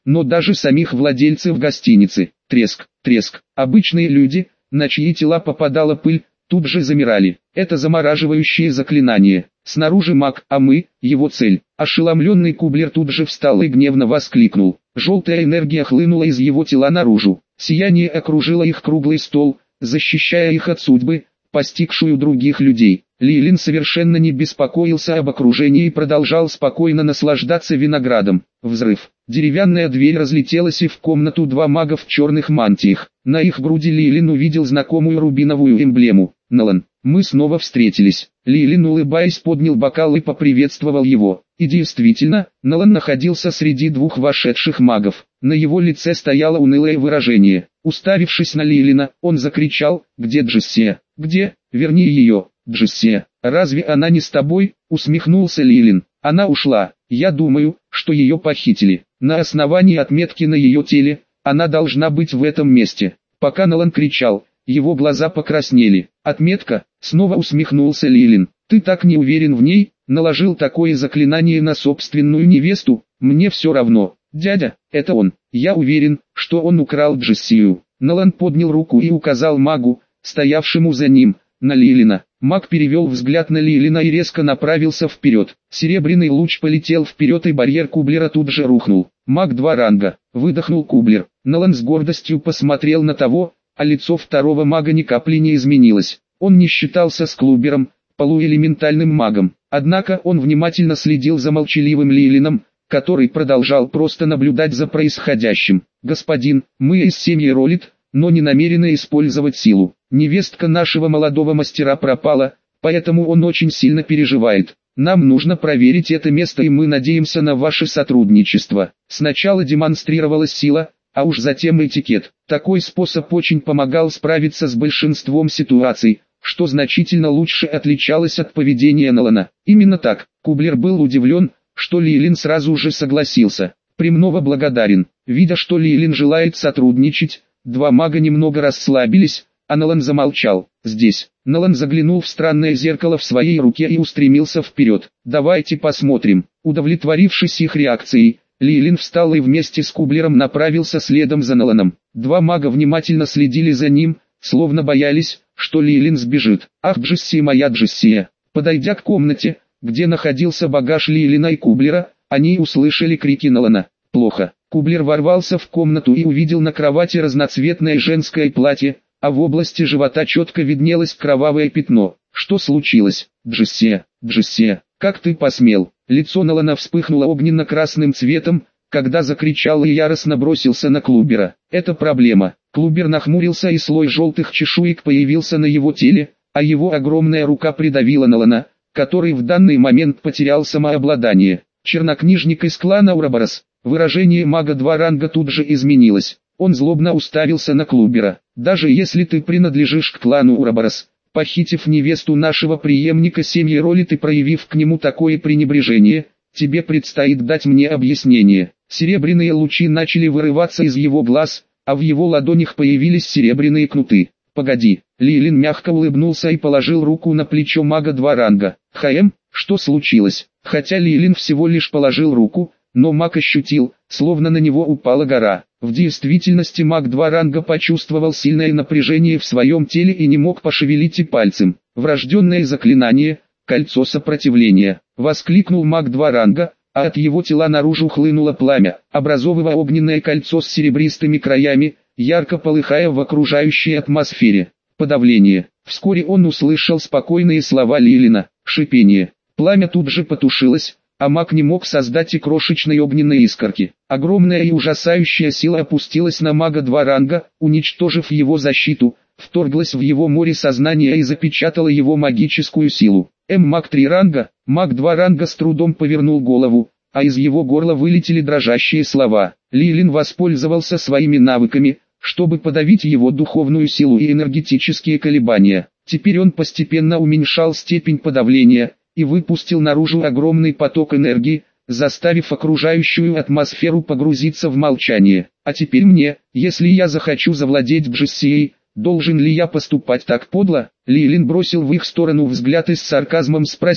Speaker 1: но даже самих владельцев гостиницы. Треск, треск. Обычные люди, на чьи тела попадала пыль, тут же замирали. Это замораживающее заклинание. Снаружи маг, а мы, его цель. Ошеломленный Кублер тут же встал и гневно воскликнул. Желтая энергия хлынула из его тела наружу. Сияние окружило их круглый стол, защищая их от судьбы, постигшую других людей. Лилин совершенно не беспокоился об окружении и продолжал спокойно наслаждаться виноградом. Взрыв. Деревянная дверь разлетелась, и в комнату два мага в черных мантиях. На их груди Лилин увидел знакомую рубиновую эмблему. Нолан. Мы снова встретились. Лилин, улыбаясь, поднял бокал и поприветствовал его. И действительно, Нолан находился среди двух вошедших магов. На его лице стояло унылое выражение. Уставившись на Лилина, он закричал: «Где Джессия? Где? Верни ее, Джессия! Разве она не с тобой?» — усмехнулся Лилин. «Она ушла. Я думаю, что ее похитили. На основании отметки на ее теле, она должна быть в этом месте». Пока Нолан кричал, его глаза покраснели. «Отметка?» — снова усмехнулся Лилин. «Ты так не уверен в ней? Наложил такое заклинание на собственную невесту? Мне все равно. Дядя, это он. Я уверен, что он украл Джессию». Нолан поднял руку и указал магу, стоявшему за ним, на Лилина. Маг перевел взгляд на Лилина и резко направился вперед. Серебряный луч полетел вперед, и барьер Кублера тут же рухнул. «Маг 2 ранга», — выдохнул Кублер. Нолан с гордостью посмотрел на того, а лицо второго мага ни капли не изменилось. Он не считался с Кублером, полуэлементальным магом. Однако он внимательно следил за молчаливым Лилином, который продолжал просто наблюдать за происходящим. «Господин, мы из семьи Ролит, но не намерены использовать силу. Невестка нашего молодого мастера пропала, поэтому он очень сильно переживает. Нам нужно проверить это место, и мы надеемся на ваше сотрудничество». Сначала демонстрировалась сила, а уж затем этикет. Такой способ очень помогал справиться с большинством ситуаций, что значительно лучше отличалось от поведения Нолана. Именно так. Кублер был удивлен, что Лилин сразу же согласился. Премного благодарен. Видя, что Лилин желает сотрудничать, два мага немного расслабились, а Нолан замолчал. «Здесь». Нолан заглянул в странное зеркало в своей руке и устремился вперед. «Давайте посмотрим». Удовлетворившись их реакцией, Лилин встал и вместе с Кублером направился следом за Ноланом. Два мага внимательно следили за ним, словно боялись, что Лилин сбежит. «Ах, Джессия, моя Джессия!» Подойдя к комнате, где находился багаж Лилина и Кублера, они услышали крики Нолана. «Плохо». Кублер ворвался в комнату и увидел на кровати разноцветное женское платье, а в области живота четко виднелось кровавое пятно. «Что случилось, Джессия? Джессия, как ты посмел?» Лицо Нолана вспыхнуло огненно-красным цветом, когда закричал и яростно бросился на Кублера. «Это проблема». Кублер нахмурился, и слой желтых чешуек появился на его теле, а его огромная рука придавила Нолана, который в данный момент потерял самообладание. Чернокнижник из клана Ураборос. Выражение мага 2 ранга тут же изменилось. Он злобно уставился на Кублера. «Даже если ты принадлежишь к клану Ураборос, похитив невесту нашего преемника семьи Ролит и проявив к нему такое пренебрежение, тебе предстоит дать мне объяснение». Серебряные лучи начали вырываться из его глаз, а в его ладонях появились серебряные кнуты. «Погоди». Лилин мягко улыбнулся и положил руку на плечо мага 2 ранга. «ХМ, что случилось?» Хотя Лилин всего лишь положил руку, но маг ощутил, словно на него упала гора. В действительности маг 2 ранга почувствовал сильное напряжение в своем теле и не мог пошевелить и пальцем. «Врожденное заклинание, кольцо сопротивления», — воскликнул маг 2 ранга, а от его тела наружу хлынуло пламя, образовывая огненное кольцо с серебристыми краями, ярко полыхая в окружающей атмосфере. Подавление. Вскоре он услышал спокойные слова Лилина. Шипение. Пламя тут же потушилось, а маг не мог создать и крошечной огненной искорки. Огромная и ужасающая сила опустилась на мага 2 ранга, уничтожив его защиту, вторглась в его море сознания и запечатала его магическую силу. Маг 3 ранга, маг 2 ранга с трудом повернул голову, а из его горла вылетели дрожащие слова. Лилин воспользовался своими навыками, чтобы подавить его духовную силу и энергетические колебания. Теперь он постепенно уменьшал степень подавления и выпустил наружу огромный поток энергии, заставив окружающую атмосферу погрузиться в молчание. «А теперь мне, если я захочу завладеть Джессией, должен ли я поступать так подло?» Лилин бросил в их сторону взгляд и с сарказмом спросил.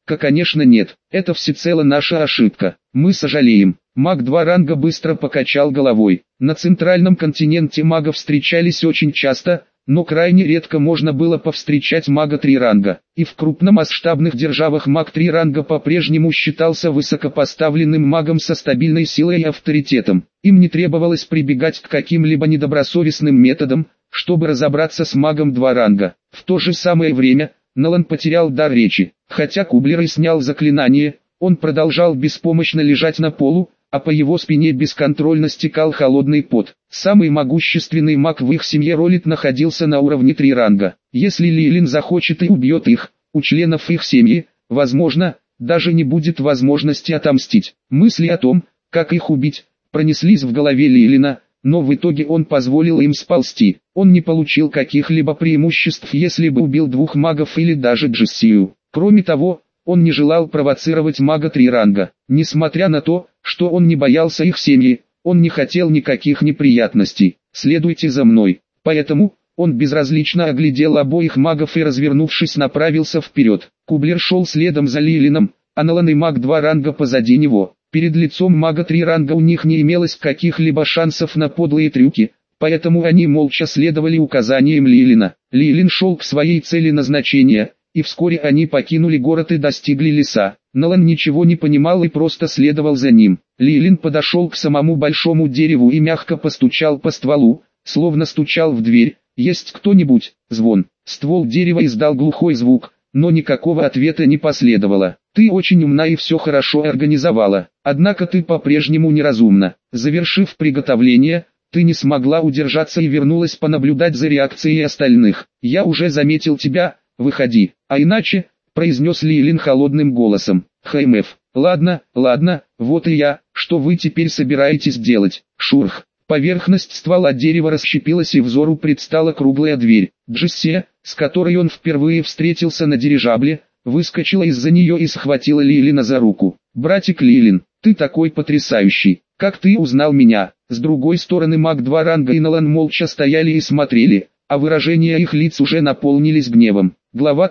Speaker 1: Конечно нет, это всецело наша ошибка. Мы сожалеем. Маг 2 ранга быстро покачал головой. На центральном континенте магов встречались очень часто, но крайне редко можно было повстречать мага 3 ранга. И в крупномасштабных державах маг 3 ранга по-прежнему считался высокопоставленным магом со стабильной силой и авторитетом. Им не требовалось прибегать к каким-либо недобросовестным методам, чтобы разобраться с магом 2 ранга. В то же самое время, Нолан потерял дар речи. Хотя Кублер и снял заклинание, он продолжал беспомощно лежать на полу, а по его спине бесконтрольно стекал холодный пот. Самый могущественный маг в их семье Ролит находился на уровне 3 ранга. Если Лилин захочет и убьет их, у членов их семьи, возможно, даже не будет возможности отомстить. Мысли о том, как их убить, пронеслись в голове Лилина, но в итоге он позволил им сползти. Он не получил каких-либо преимуществ, если бы убил 2 магов или даже Джессию. Кроме того, он не желал провоцировать мага 3 ранга. Несмотря на то, что он не боялся их семьи, он не хотел никаких неприятностей. «Следуйте за мной». Поэтому, он безразлично оглядел обоих магов и, развернувшись, направился вперед. Кублер шел следом за Лилином, а Нолан и маг 2 ранга позади него. Перед лицом мага 3 ранга у них не имелось каких-либо шансов на подлые трюки, поэтому они молча следовали указаниям Лилина. Лилин шел к своей цели назначения, и вскоре они покинули город и достигли леса. Нолан ничего не понимал и просто следовал за ним. Лилин подошел к самому большому дереву и мягко постучал по стволу, словно стучал в дверь. «Есть кто-нибудь?» Звон. Ствол дерева издал глухой звук, но никакого ответа не последовало. «Ты очень умна и все хорошо организовала, однако ты по-прежнему неразумна. Завершив приготовление, ты не смогла удержаться и вернулась понаблюдать за реакцией остальных. Я уже заметил тебя, выходи, а иначе...» произнес Лилин холодным голосом. «ХМФ, ладно, вот и я, что вы теперь собираетесь делать?» Шурх. Поверхность ствола дерева расщепилась и взору предстала круглая дверь. Джесси, с которой он впервые встретился на дирижабле, выскочила из-за нее и схватила Лилина за руку. «Братик Лилин, ты такой потрясающий, как ты узнал меня?» С другой стороны маг 2 ранга и Нолан молча стояли и смотрели, а выражения их лиц уже наполнились гневом. Глава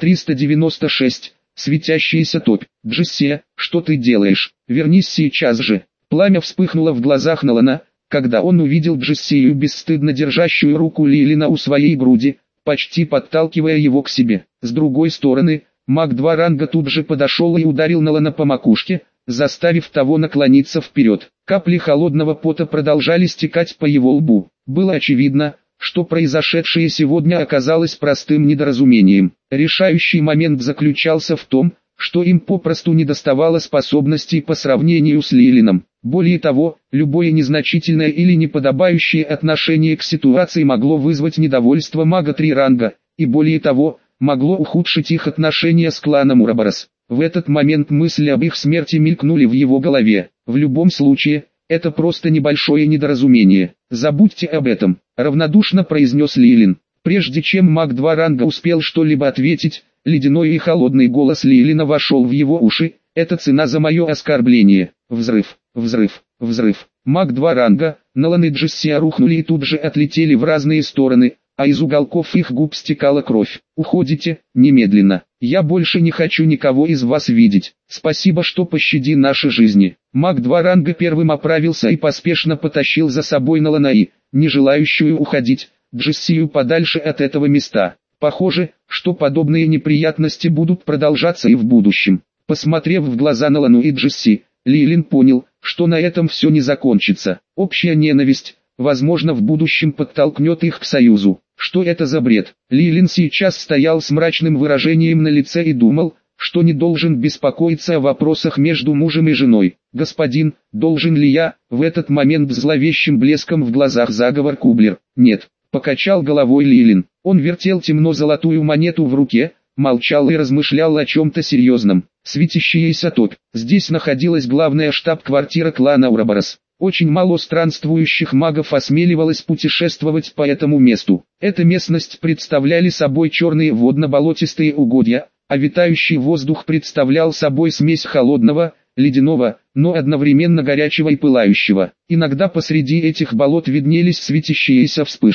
Speaker 1: 396. Светящаяся топь. «Джесси, что ты делаешь? Вернись сейчас же!» Пламя вспыхнуло в глазах Нолана, когда он увидел Джессию, бесстыдно держащую руку Лилина у своей груди, почти подталкивая его к себе. С другой стороны, маг 2 ранга тут же подошел и ударил Нолана по макушке, заставив того наклониться вперед. Капли холодного пота продолжали стекать по его лбу. Было очевидно, что произошедшее сегодня оказалось простым недоразумением. Решающий момент заключался в том, что им попросту недоставало способностей по сравнению с Лилином. Более того, любое незначительное или неподобающее отношение к ситуации могло вызвать недовольство мага 3 ранга, и более того, могло ухудшить их отношения с кланом Ураборос. В этот момент мысли об их смерти мелькнули в его голове. В любом случае, это просто небольшое недоразумение. «Забудьте об этом», — равнодушно произнес Лилин. Прежде чем маг 2 ранга успел что-либо ответить, ледяной и холодный голос Лилина вошел в его уши. «Это цена за мое оскорбление». Взрыв, взрыв, взрыв. Маг 2 ранга, Нолан и Джесси рухнули и тут же отлетели в разные стороны, а из уголков их губ стекала кровь. «Уходите, немедленно. Я больше не хочу никого из вас видеть. Спасибо, что пощади наши жизни». Маг 2 ранга первым оправился и поспешно потащил за собой Нолана и, не желающую уходить, Джессию подальше от этого места. Похоже, что подобные неприятности будут продолжаться и в будущем. Посмотрев в глаза Нолану и Джесси, Лилин понял, что на этом все не закончится. Общая ненависть, возможно, в будущем подтолкнет их к союзу. Что это за бред? Лилин сейчас стоял с мрачным выражением на лице и думал, что не должен беспокоиться о вопросах между мужем и женой. «Господин, должен ли я?» В этот момент с зловещим блеском в глазах заговор Кублер. «Нет», — покачал головой Лилин. Он вертел темно-золотую монету в руке, молчал и размышлял о чем-то серьезном. Светящаяся топь. Здесь находилась главная штаб-квартира клана Ураборос. Очень мало странствующих магов осмеливалось путешествовать по этому месту. Эта местность представляли собой черные водно-болотистые угодья, а витающий воздух представлял собой смесь холодного, ледяного, но одновременно горячего и пылающего. Иногда посреди этих болот виднелись светящиеся вспышки.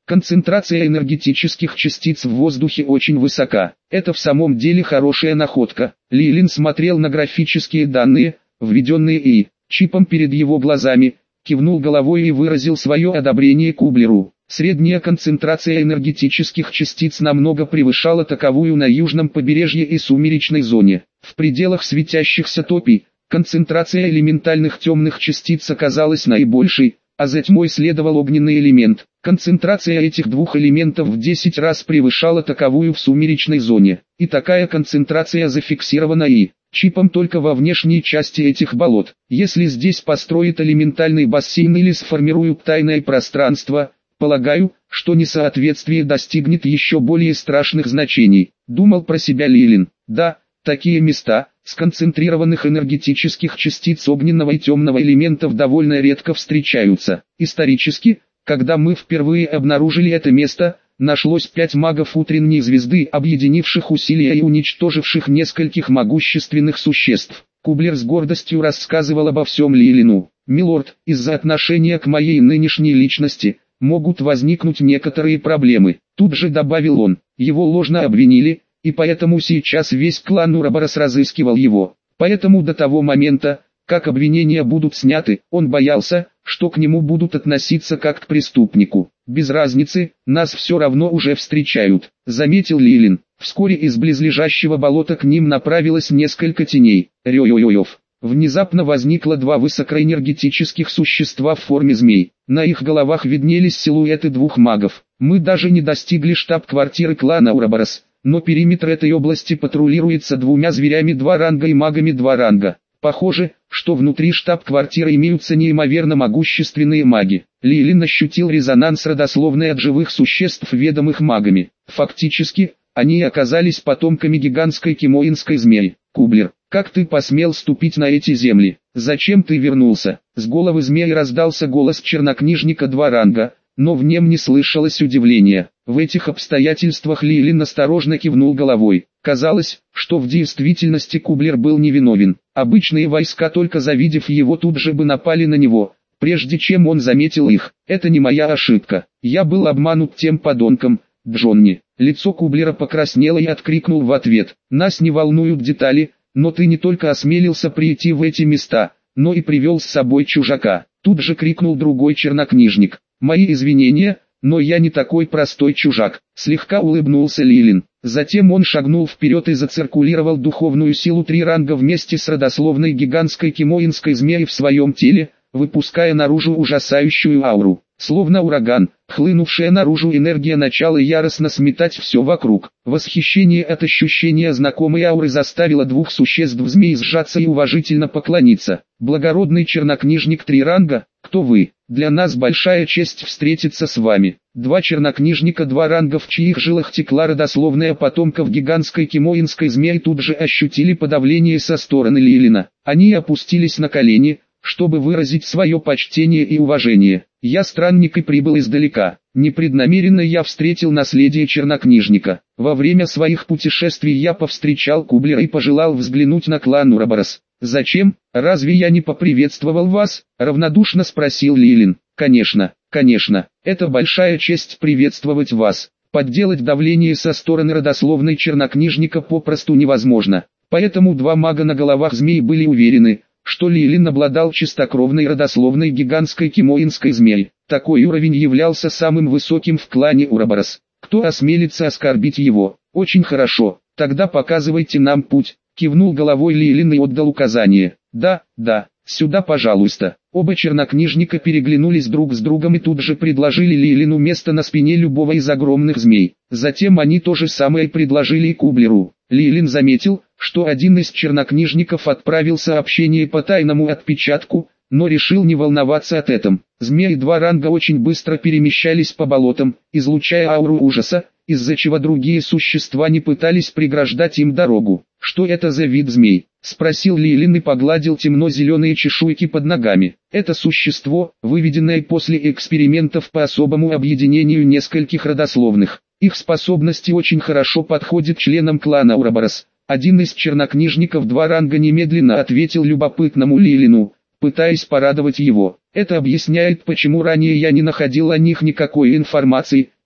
Speaker 1: Концентрация энергетических частиц в воздухе очень высока. Это в самом деле хорошая находка. Лилин смотрел на графические данные, введенные чипом перед его глазами, кивнул головой и выразил свое одобрение Кублеру. Средняя концентрация энергетических частиц намного превышала таковую на южном побережье и сумеречной зоне. В пределах светящихся топий, концентрация элементальных темных частиц оказалась наибольшей, а за тьмой следовал огненный элемент. Концентрация этих двух элементов в 10 раз превышала таковую в сумеречной зоне. И такая концентрация зафиксирована чипом только во внешней части этих болот. Если здесь построят элементальный бассейн или сформируют тайное пространство, полагаю, что несоответствие достигнет еще более страшных значений, думал про себя Лилин. Да, такие места, сконцентрированных энергетических частиц огненного и темного элементов довольно редко встречаются. Исторически, когда мы впервые обнаружили это место, нашлось 5 магов утренней звезды, объединивших усилия и уничтоживших нескольких могущественных существ. Кублер с гордостью рассказывал обо всем Лилину. «Милорд, из-за отношения к моей нынешней личности, могут возникнуть некоторые проблемы». Тут же добавил он, его ложно обвинили, и поэтому сейчас весь клан Ураборос разыскивал его. Поэтому до того момента, как обвинения будут сняты, он боялся, что к нему будут относиться как к преступнику. «Без разницы, нас все равно уже встречают», — заметил Лилин. Вскоре из близлежащего болота к ним направилось несколько теней. Рё-йо-йо-йов. Внезапно возникло 2 высокоэнергетических существа в форме змей. На их головах виднелись силуэты 2 магов. «Мы даже не достигли штаб-квартиры клана Ураборос, но периметр этой области патрулируется 2 зверями 2 ранга и магами 2 ранга. Похоже, что внутри штаб-квартиры имеются неимоверно могущественные маги». Лилин ощутил резонанс родословной от живых существ, ведомых магами. Фактически, они оказались потомками гигантской кимоинской змеи. «Кублер, как ты посмел ступить на эти земли? Зачем ты вернулся?» С головы змеи раздался голос чернокнижника 2 ранга, но в нем не слышалось удивления. В этих обстоятельствах Лилин осторожно кивнул головой. Казалось, что в действительности Кублер был невиновен. Обычные войска, только завидев его, тут же бы напали на него, прежде чем он заметил их. «Это не моя ошибка. Я был обманут тем подонком, Джонни». Лицо Кублера покраснело и откликнул в ответ. «Нас не волнуют детали, но ты не только осмелился прийти в эти места, но и привел с собой чужака». Тут же крикнул другой чернокнижник. «Мои извинения, но я не такой простой чужак», — слегка улыбнулся Лилин. Затем он шагнул вперед и зациркулировал духовную силу 3 ранга вместе с родословной гигантской кимоинской змеей в своем теле, выпуская наружу ужасающую ауру. Словно ураган, хлынувшая наружу энергия начала яростно сметать все вокруг. Восхищение от ощущения знакомой ауры заставило 2 существ змей сжаться и уважительно поклониться. «Благородный чернокнижник 3 ранга, кто вы? Для нас большая честь встретиться с вами». 2 чернокнижника 2 ранга, в чьих жилах текла родословная потомков гигантской кимоинской змеи, тут же ощутили подавление со стороны Лилина. Они опустились на колени, чтобы выразить свое почтение и уважение. «Я странник и прибыл издалека. Непреднамеренно я встретил наследие чернокнижника. Во время своих путешествий я повстречал Кублера и пожелал взглянуть на клан Ураборос». «Зачем? Разве я не поприветствовал вас?» — равнодушно спросил Лилин. «Конечно, конечно, это большая честь приветствовать вас. Подделать давление со стороны родословной чернокнижника попросту невозможно». Поэтому 2 мага на головах змей были уверены, что Лилин обладал чистокровной родословной гигантской кимоинской змеей. Такой уровень являлся самым высоким в клане Ураборос. Кто осмелится оскорбить его? «Очень хорошо, тогда показывайте нам путь», — кивнул головой Лилин и отдал указание. «Да, сюда пожалуйста». Оба чернокнижника переглянулись друг с другом и тут же предложили Лилину место на спине любого из огромных змей. Затем они то же самое предложили и Кублеру. Лилин заметил, что один из чернокнижников отправил сообщение по тайному отпечатку, но решил не волноваться от этого. Змеи 2 ранга очень быстро перемещались по болотам, излучая ауру ужаса, из-за чего другие существа не пытались преграждать им дорогу. «Что это за вид змей?» — спросил Лилин и погладил темно-зеленые чешуйки под ногами. «Это существо, выведенное после экспериментов по особому объединению нескольких родословных. Их способности очень хорошо подходят членам клана Ураборос». Один из чернокнижников 2 ранга немедленно ответил любопытному Лилину, пытаясь порадовать его. «Это объясняет, почему ранее я не находил о них никакой информации»,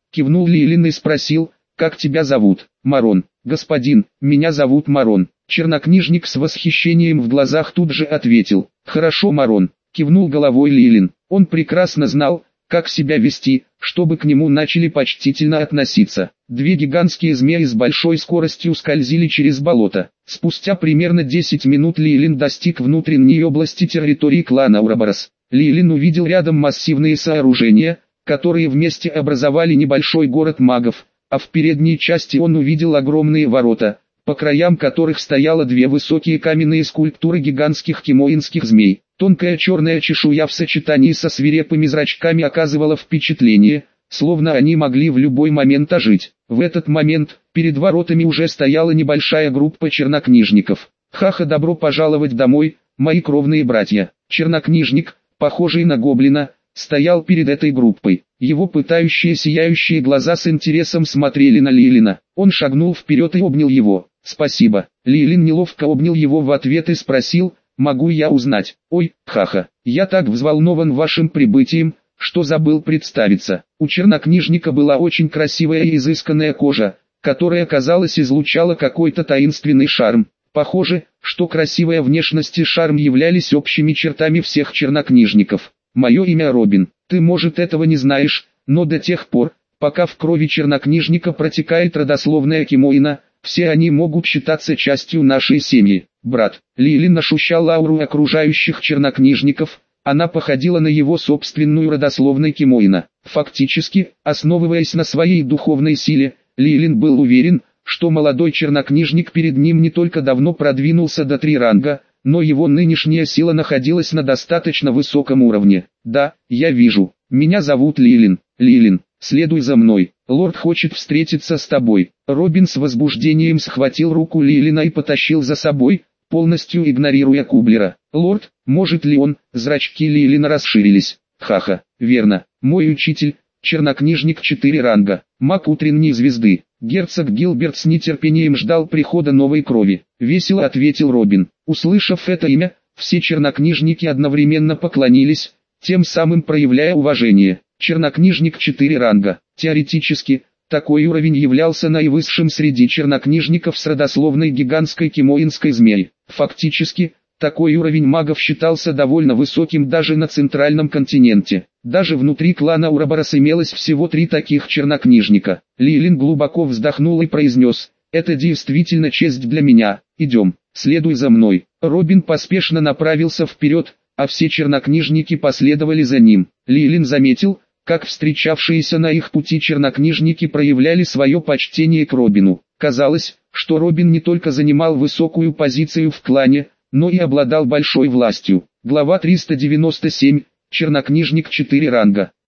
Speaker 1: кивнул Лилин и спросил, как тебя зовут? Марон. Господин, меня зовут Марон. Чернокнижник с восхищением в глазах тут же ответил. Хорошо, Марон, кивнул головой Лилин. Он прекрасно знал, как себя вести, чтобы к нему начали почтительно относиться. Две гигантские змеи с большой скоростью скользили через болото. Спустя примерно 10 минут Лилин достиг внутренней области территории клана Ураборос. Лилин увидел рядом массивные сооружения, которые вместе образовали небольшой город магов, а в передней части он увидел огромные ворота, по краям которых стояло две высокие каменные скульптуры гигантских кимоинских змей. Тонкая черная чешуя в сочетании со свирепыми зрачками оказывала впечатление, словно они могли в любой момент ожить. В этот момент, перед воротами уже стояла небольшая группа чернокнижников. «Ха-ха, добро пожаловать домой, мои кровные братья!» Чернокнижник, похожий на гоблина, стоял перед этой группой. Его пытающие сияющие глаза с интересом смотрели на Лилина. Он шагнул вперед и обнял его. «Спасибо». Лилин неловко обнял его в ответ и спросил, «Могу я узнать?» «Ой, ха-ха, я так взволнован вашим прибытием, что забыл представиться». У чернокнижника была очень красивая и изысканная кожа, которая, казалось, излучала какой-то таинственный шарм. Похоже, что красивая внешность и шарм являлись общими чертами всех чернокнижников. «Мое имя Робин. Ты, может, этого не знаешь, но до тех пор, пока в крови чернокнижника протекает родословная Кимоина, все они могут считаться частью нашей семьи. Брат». Лилин ощущал ауру окружающих чернокнижников, она походила на его собственную родословную Кимоина. Фактически, основываясь на своей духовной силе, Лилин был уверен, что молодой чернокнижник перед ним не только давно продвинулся до 3 ранга, но его нынешняя сила находилась на достаточно высоком уровне. «Да, я вижу. Меня зовут Лилин. Лилин, следуй за мной. Лорд хочет встретиться с тобой». Робин с возбуждением схватил руку Лилина и потащил за собой, полностью игнорируя Кублера. «Лорд, может ли он?» Зрачки Лилина расширились. «Ха-ха, верно. Мой учитель, чернокнижник 4 ранга, маг утренней звезды». Герцог Гилберт с нетерпением ждал прихода новой крови. Весело ответил Робин. Услышав это имя, все чернокнижники одновременно поклонились, тем самым проявляя уважение. Чернокнижник 4 ранга. Теоретически, такой уровень являлся наивысшим среди чернокнижников с родословной гигантской кимоинской змеи. Фактически, такой уровень магов считался довольно высоким даже на центральном континенте. Даже внутри клана Ураборос имелось всего 3 таких чернокнижника. Лилин глубоко вздохнул и произнес: «Это действительно честь для меня, идем, следуй за мной». Робин поспешно направился вперед, а все чернокнижники последовали за ним. Лилин заметил, как встречавшиеся на их пути чернокнижники проявляли свое почтение к Робину. Казалось, что Робин не только занимал высокую позицию в клане, но и обладал большой властью. Глава 397. Чернокнижник 4 ранга.